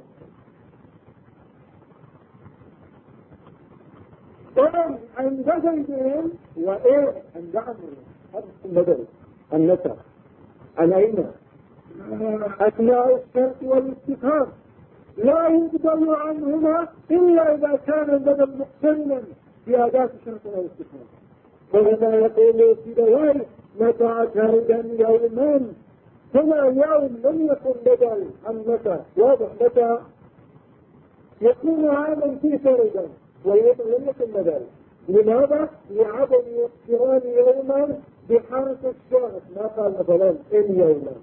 إيه عند زيدين وإيه عند عمرو، هذا المدرس النسب عن أين أثناء الشرط والاستفهام لا يبدل عنهما إلا إذا كان البدل مقترنا بأداة الشرط والاستفهام. فهنا يقول سيدويه متى تردا يوما هنا يوم لم يكن بدل عن متى، واضح متى يكون عاما في فردا ويوم لم يكن بدل. لماذا؟ لعدم اقتران يوما بحرف الشرط، ما قال مثلا اليوم.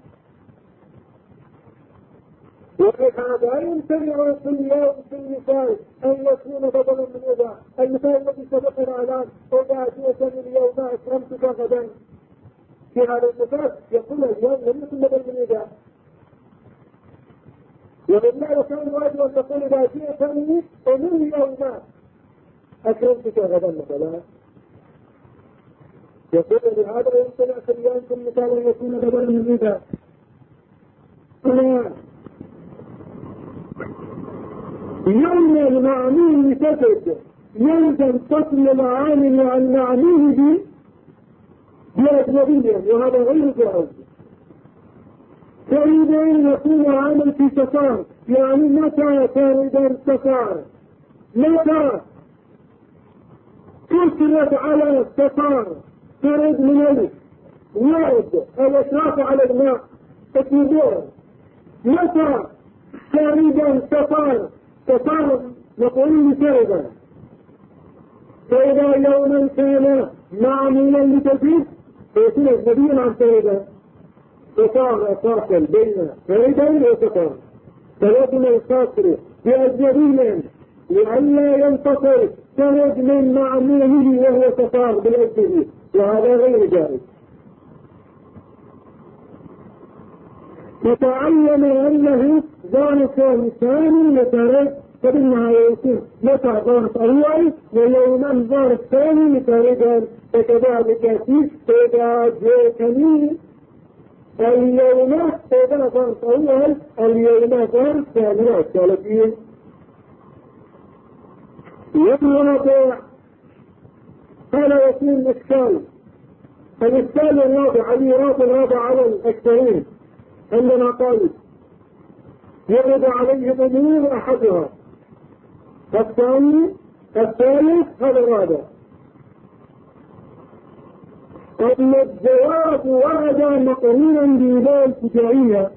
ولهذا يمتنع في اليوم في المثال ان يكون بدلا من اذا. المثال الذي سبقنا الان اذا جئتني اليوم اكرمتك غدا، في هذا المثال يقول اليوم لم يكن بدل من اذا. ولله كان واجب ان تقول اذا جئتني ومن يوم اكرمتك غدا مثلا. يقول لهذا يمتنع في اليوم في المثال ان يكون بدلا من اذا. يوم المعنيه تجد يلزم قسم العامل عن معنيه بأجنبيا، وهذا غير جائز. فإذا يكون عامل في سفر، يعني متى تريد السفر؟ متى تشرف على السفر؟ تريد من الورد الاشراف على الماء التدور. متى تريد السفر؟ سفر نقول لسيدا. فإذا يوما كان معمولا لتجيب فيكون أجنبيا عن سيدا، فصار فاصل بين سيدا وسفر، فلازم القاصر بأجنبيا لئلا ينتصر خرج من معموله وهو سفر بالأجنبي، وهذا غير جائز. فتعلم أنه ظرف ثاني لترك، فإنها يكون متى ظرف أول ويوما ظرف ثاني لترك. فكذلك إذا جئتني اليوم إذا ظرف أول اليوم ظرف ثاني الثالثين. يطلق هذا يكون إشكال. الإشكال الرابع الرابع على الأكثرين عندما قالوا يرد عليهم أمور أحدها، الثالث هذا الرابع. أن الجواب ورد مقرونا بإذا الفجائية.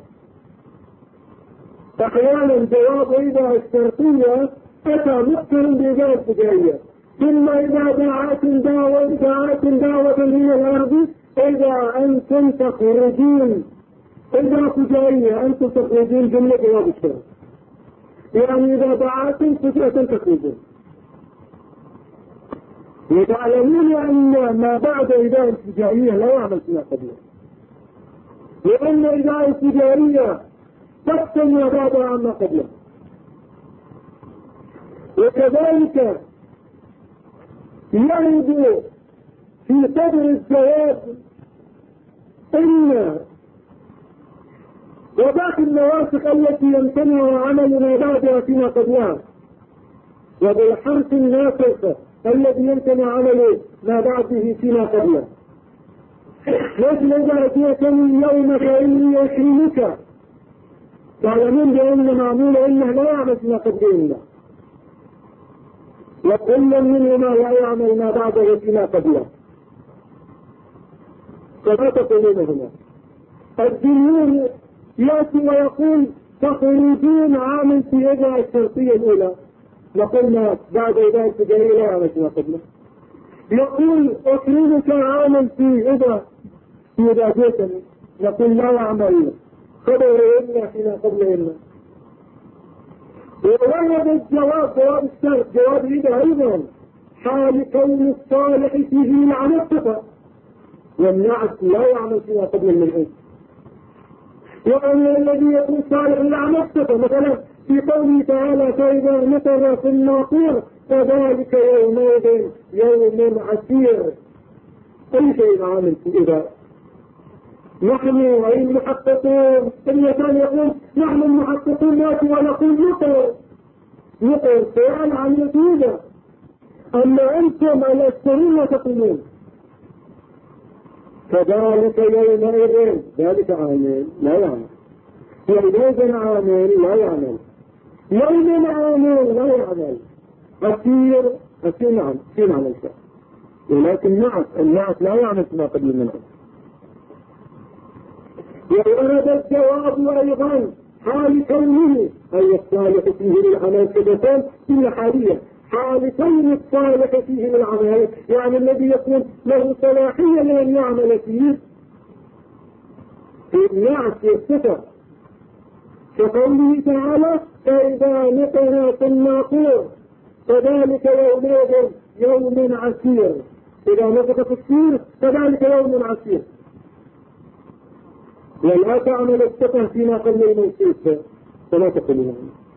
أحيانا الجواب إذا الشرطية أتى مقترن بإذا الفجائية. ثم إذا دعات دعوة من الأرض إذا أنتم تخرجون، إذا فجائية أنتم تخرجون جملة جواب الشرط، يعني إذا دعاتم فجأة تخرجون. وتعلمون أن ما بعد إذا الفجائية لا يعمل فيما قبله، لأن إذا الفجائية تقسم ما بعدها عما قبله. وكذلك يرد في صدر الجواب إن وذاك النواسخ التي يمتنع عمل ما بعدها فيما قبلها، وبالحرف الناسخ الذي يمتنع عمل ما بعده فيما قبله. مثل إذا أتيتني اليوم فإني أكرمك، تعلمون بأن معمول إنه لا يعمل فيما قبله، وكل منهما لا يعمل ما بعده فيما قبله. فما تقولون هنا؟ الدنيون يأتي ويقول تخرجون عامل في إذا الشرطية الأولى، نقول بعد إذا الفجائية لا يعمل فيما قبله. يقول أكرمك عامل في إذا جئتني، نقول لا يعمل خبر إلا فيما قبل إلا. وورد الجواب جواب الشرط جواب إذا أيضا حال كون الصالح فيه لعنة صفة، والنعت لا يعمل فيما قبل من وأن الذي يكون صالح لعنة صفة، مثلا في قوله تعالى فإذا نفر في الناقور فذلك يومئذ يوم عسير. أي شيء عامل في إذا. نحن أي المحققون إن كان يقول نحن المحققون ناتي ونقول نقر فعل عن يتوجه، أما أنتم الأكثرين تقولون فذلك يومئذ ذلك عامل لا يعمل، يومئذ عامل لا يعمل، يوم عامل لا يعمل، أسير نعم في معنى الشيء، ولكن النعت لا يعمل ما قبل منه. وورد الجواب أيضا حال كونه أي الصالح فيه للعمل كدفان إلا حاليا حال كون الصالح فيه للعمل يعني الذي يكون له صلاحية لأن يعمل فيه في النعس والصفة كقوله تعالى فإذا نقر في الناقور فذلك يومئذ يوم عسير إذا نفخ في الصور فذلك يوم عسير ولا تعمل الصفة فيما قبل الموسيقى فلا تقلون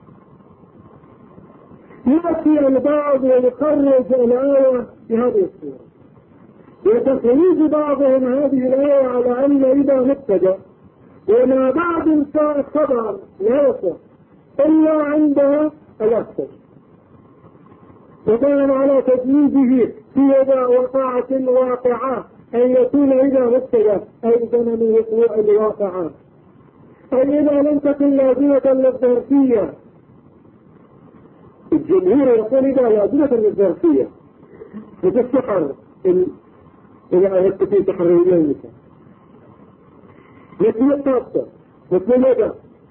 يأتي البعض ويخرج الآية في هذه الصورة وتخريج بعضهم هذه الآية على أن إذا مبتدأ وما بعد انساء الخبر لا يصح إلا عندها الأكثر وكان على تجويزه في إذا وقعت الواقعات أن يكون إذا مبتدأ أي زمن وقوع الواقعات أي إذا لم تكن لازمة للظرفية الجمهور يقول إذا لازمة للظرفية مثل السحر إذا أردت في سحر اليوم مثل الطاقة مثل الوجه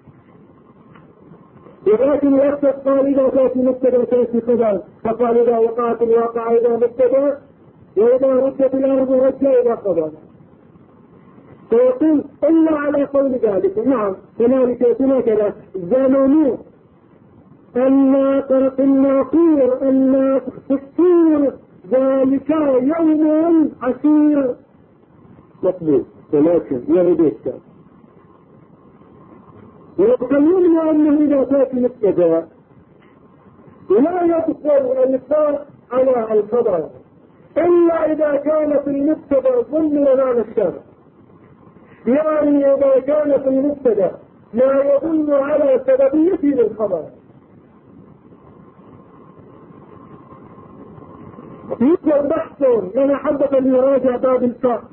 ولكن الأكثر قال إذا كانت مبتدأ تأتي خبر فقال إذا وقعت الواقع إذا مبتدأ وإذا ردت الأرض رجع إلى خبر فيقول إلا على قول ذلك نعم هنالك يكون كذا زمن الناقر في الناقور الناقر في الصور ذلك يوم عسير مطلوب ولكن يرد الشيء ويقولون أنه إذا كانت مبتدأ لا يدخل الفرق على الخبر إلا إذا كان في المبتدأ ضمن معنى الشرع يعني إذا كان في المبتدأ لا يدل على سببيته للخبر يوجد بحث من أحبة أن يراجع باب الفرق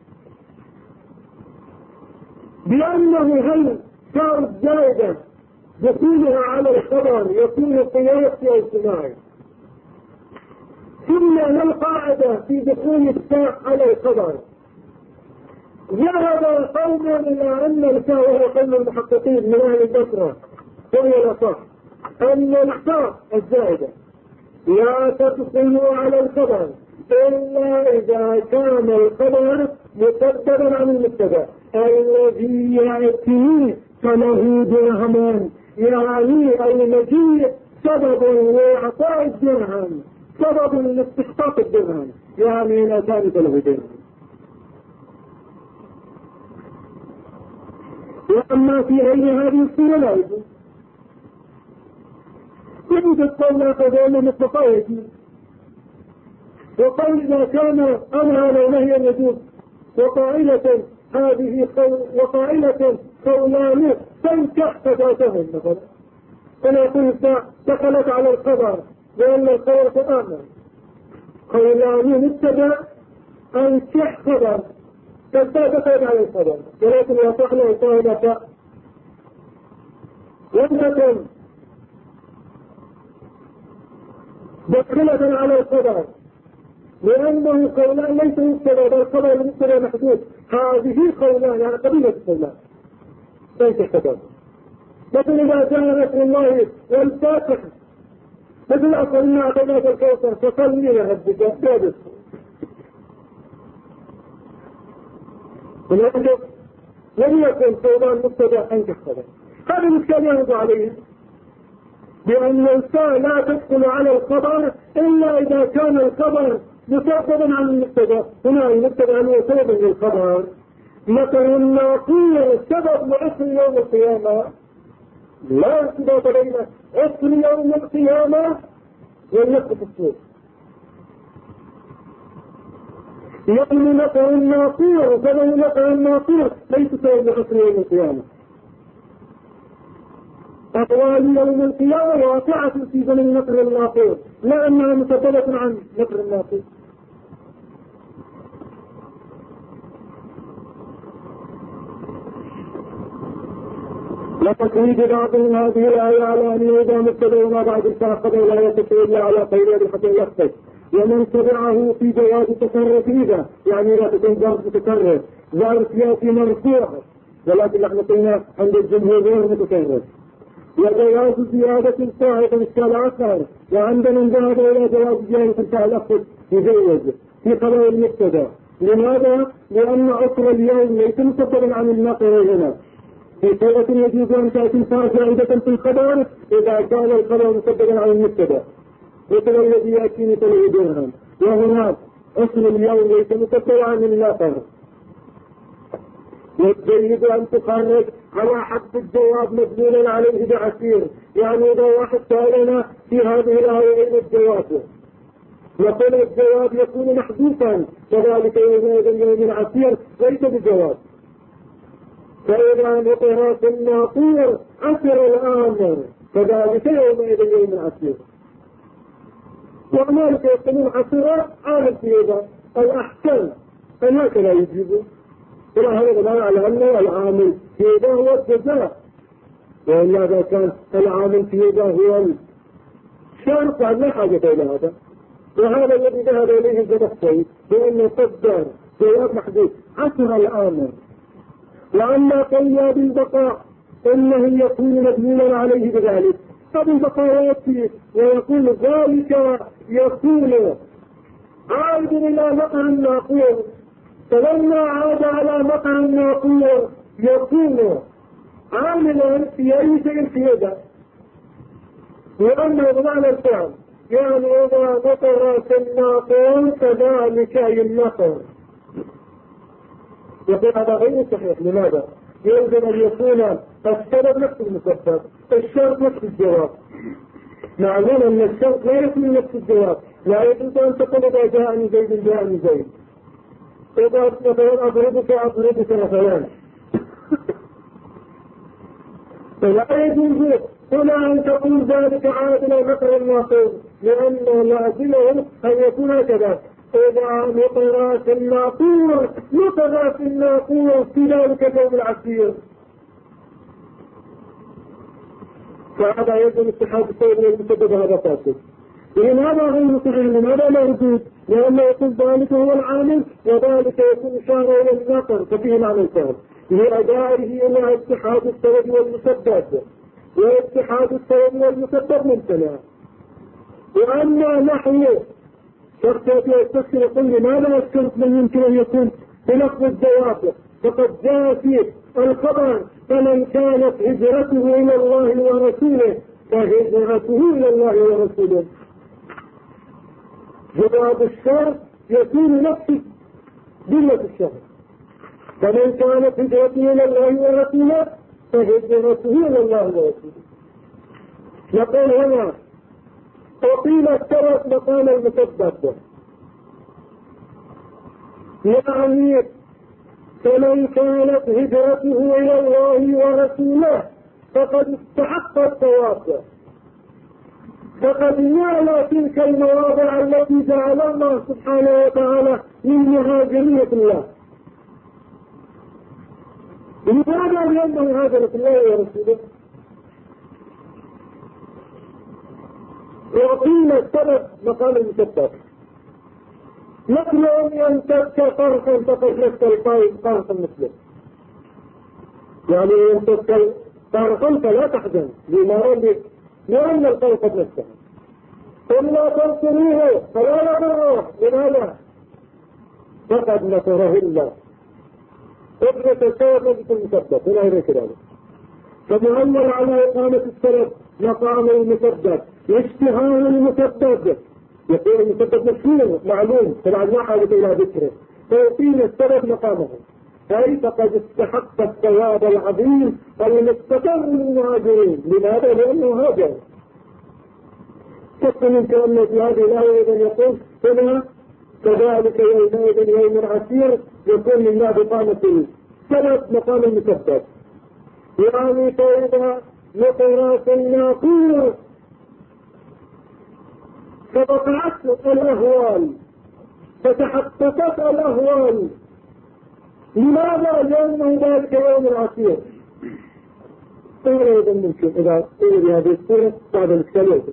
بأنه هل كانت زائدة دخولها على الخبر يكون قياسي أو صناعي ثم القاعدة في دخول الساق على الخبر ذهب قوم إلى أن الساق وهو قول المحققين من أهل البصرة وهي الأصح أن الساق الزائدة لا تدخل على الخبر إلا إذا كان الخبر مقدما عن المبتدأ الذي يأتي فله درهمان يعني المجيء سبب لإعطاء الدرهم سبب لاستحقاق الدرهم يعني لا ثالث له درهم وأما في غير هذه الصورة لا يجوز يجوز قول كذلك مطلقا يجوز وقال إذا كان أمرا لو نهيا يجوز وقائلة هذه وقائلة قولان تنكح فتاتهم مثلا فلا تنسى دخلت على الخبر لأن الخبر تآمن قولان مبتدأ أنكح خبر دخلت على الخبر ولكن يصح له قائلة وانتكن دخلت على الخبر لأنه قولان ليس مبتدأ بل خبر مبتدأ محدود هذه قولان يعني قبيلة قولان ليس خبر مثل إذا جاء نصر الله والفاتح مثل أصلنا أعطيناك الكوثر فصلي لربك بيدك ولكن لم يكن قولان مبتدأ أنك خبر هذا الإشكال يرد عليه بأن الإنسان لا تدخل على الخبر إلا إذا كان الخبر مسببا عن المبتدأ هنا المبتدأ هو سبب للخبر مثل الناقير سبب لعسر يوم القيامة لا ارتباط بين عسر يوم القيامة والنفس في الصور يوم مثل الناقير سبب مثل الناقير ليس سبب لعسر يوم القيامة أقوال يوم القيامة واقعة في زمن نقر الناقير لا أنها مسببة عن نقر الناقير لتقييد بعضهم هذه الآية على أن إذا مبتدأ وما بعد الفاقد لا يتكئ إلا على خير بالحق يخطئ ومن تبعه في جواز التصرف إذا يعني لا تكون ظرف متكرر ظرف يأتي مرفوع ولكن نحن قلنا عند الجمهور غير متصور. وجواز زيادة الفاعل إشكال آخر، وعندنا ذهب إلى جواز زيادة الفاعل أخذ يجوز في خبر المبتدا. لماذا؟ لأن عصر اليوم ليس مسببا عن النقل هنا. في صورة يجوز أن تأتي الفاء زائدة في الخبر إذا كان الخبر مسببا عن المبتدا، مثل الذي يأتي مثل درهم. وهناك عصر اليوم ليس مسببا عن النقل. والجيد أن تخرج على حد الجواب مبنيا عليه بعسير، يعني إذا واحد سألنا في هذه الآية أين الجواب؟ يقول الجواب يكون محذوفا، كذلك يوم العسير ليس بجواب. فإذا نطر في الناقور عسر الآمر، كذلك يوم العسير. وهنالك يقولون عسر عامل في هذا الأحكام، فهكذا يجيبون. هذا دلالة على أنه العامل في هذا هو الجزاء، وإلا إذا كان العامل في هذا هو الشرط فلا حاجة إلى هذا. وهذا الذي ذهب إليه الزمخشري بأنه قدر جواب محدود عسر الآمر. وأما قياد البقاء إنه يكون مبنيا عليه بذلك، فبالبقاء يأتي ويقول ذلك يكون عائد إلى مقر الناقور، فلما عاد على مقر الناقور يكون عاملا في أي شيء في يده، لأنه بمعنى الفعل، يعني إذا مطر في الناقور كذلك ينقر. يقول هذا غير صحيح. لماذا؟ يلزم أن يكون السبب نفس المسبب، الشرط نفس الجواب. معلوم أن الشرط لا يكون نفس الجواب، لا يجوز أن تقول إذا جاءني زيد جاءني زيد، إذا مثلا أضربك مثلا، فلا يجوز هنا أن تقول ذلك عادل مقر الناقور، لأنه لازمه أن يكون كذا. إذا نطر في الناقور نطر في الناقور في ذلك يوم العسير، فهذا يجب اتحاد الصوت والمسبب هذا فاسد. لماذا غير صحيح؟ لماذا مردود؟ لأنه يقول ذلك هو العامل وذلك يكون إشارة إلى النقر، ففيه معنى الفعل لأدائه إلى اتحاد السبب والمسبب، واتحاد السبب والمسبب ممتنع. وأما نحو شخص يستفسر يقول لماذا الشرط من يمكن أن يكون بلفظ الجواب؟ فقد جاء في الخبر فمن كانت هجرته إلى الله ورسوله فهجرته إلى الله ورسوله. جواب الشرط يكون نفس جملة الشرط، فمن كانت هجرته إلى الله ورسوله فهجرته إلى الله ورسوله. نقول هنا أطيل السبب مقام المسبب، يعني فمن كانت هجرته إلى الله ورسوله فقد استحق الثواب، فقد نال تلك المواضع التي جعل الله سبحانه وتعالى من مهاجرية الله. لماذا؟ لأنه هاجرة الله ورسوله. وقيل السبب مقام المسبب، مثل أن يمتد فرقا فقد لست القائد فرقا مثله، يعني يمتد فرقا فلا تحزن لأن القائد قد نفسه، إلا تنصروه فلا يضره. لماذا؟ فقد نصره الله. ابنة السبب نجد المسبب هنا إليك ذلك، فمعول على إقامة السبب مقام المسبب واشتهار المسبب. يقول المسبب مشهور معلوم طبعا ما حاجة إلى ذكره، فيقيم السبب مقامه، أي فقد استحق الثواب العظيم المستقر للمهاجرين. لماذا؟ لأنه هاجر. كيف من كلمة في هذه الآية إذن يقول هنا كذلك يومئذ يوم عسير يكون من باب إقامة السبب مقام المسبب. يعني فإذا نطر في الناقور فوقعت الأهوال، فتحققت الأهوال. لماذا؟ لأنه ذلك يوم العسير. أيضا ممكن إذا قيل بهذه الصورة بعد الإشكالية.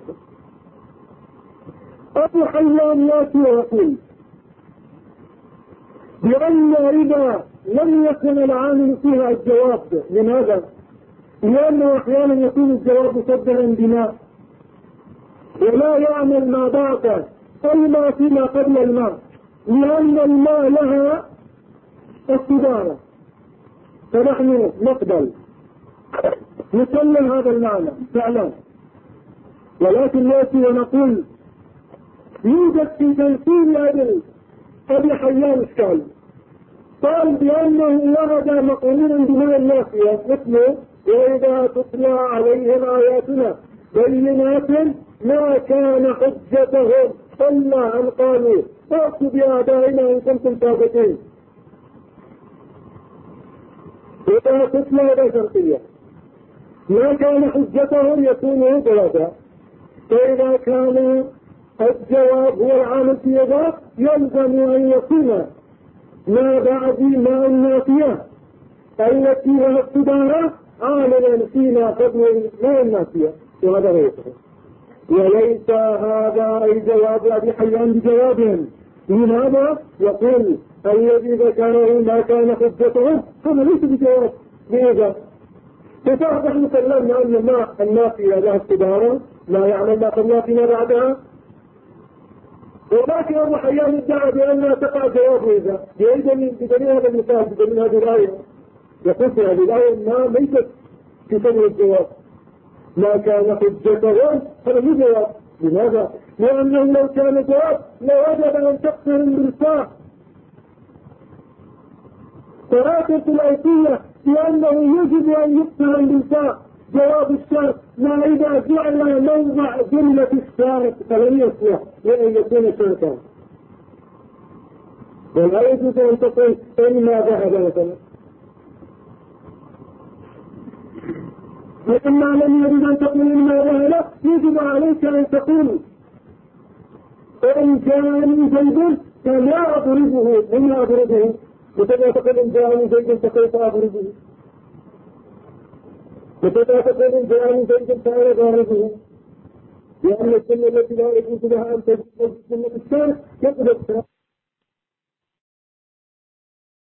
أبو حيان يأتي ويقول بأن إذا لم يكن العامل فيها الجواب. لماذا؟ لأنه أحيانا يكون الجواب مصدرا بما ولا يعمل ما بعد أي ما فيما قبل الماء، لأن الماء لها الصدارة، فنحن نقبل نسلم هذا المعنى فعلا. ولكن نأتي ونقول يوجد في تنسيل أبي حيان إشكال، قال بأنه ورد مقرورا بماء النافية مثله وإذا تتلى عليهم آياتنا بينات ما كان حجتهم إلا أن قالوا فأتوا بآبائنا إن كنتم صادقين. إذا تتلى هذا شرطية، ما كان حجتهم يكون بلدا، فإذا كان الجواب هو العامل في ذلك يلزم أن يكون ما بعد ما النافية التي لها الصدارة عاملا فيما قبل ما النافية، وهذا غير صحيح. وليس هذا أي جواب أبي حيان بجواب. لماذا؟ يقول الذي ذكره ما كان حجته هذا ليس بجواب. لماذا؟ فصار نحن سلمنا أن الماء النافية لها الصدارة لا يعمل ما قبلها فيما بعدها، ولكن أبو حيان ادعى بأنها تقع جواب إذا بدليل هذا المثال، بدليل هذه الآية. يقول في هذه الآية أنها ليست في سبب الجواب، ما كان حجتهم هذا مو جواب. لماذا؟ لأنه لو كان جواب لوجب أن تقترن بالفاء تراكم في الآية، لأنه يجب أن يقترن بالفاء جواب الشرط، ما إذا جعل موضع جملة الشرط فلن يصلح لأن يكون شرطا. ولا يجوز أن تقول إما ذهب مثلا، وإما لم يجب أن تقول إما ذهب، يجب عليك أن تقول إن جاءني زيد فلا أضربه إلا أضربه، وتبقى تقول إن جاءني زيد فكيف أضربه، وتبقى تقول إن جاءني زيد فأنا ضاربه، لأن السنة التي لا يجوز لها أن تجد من الإسلام يقبل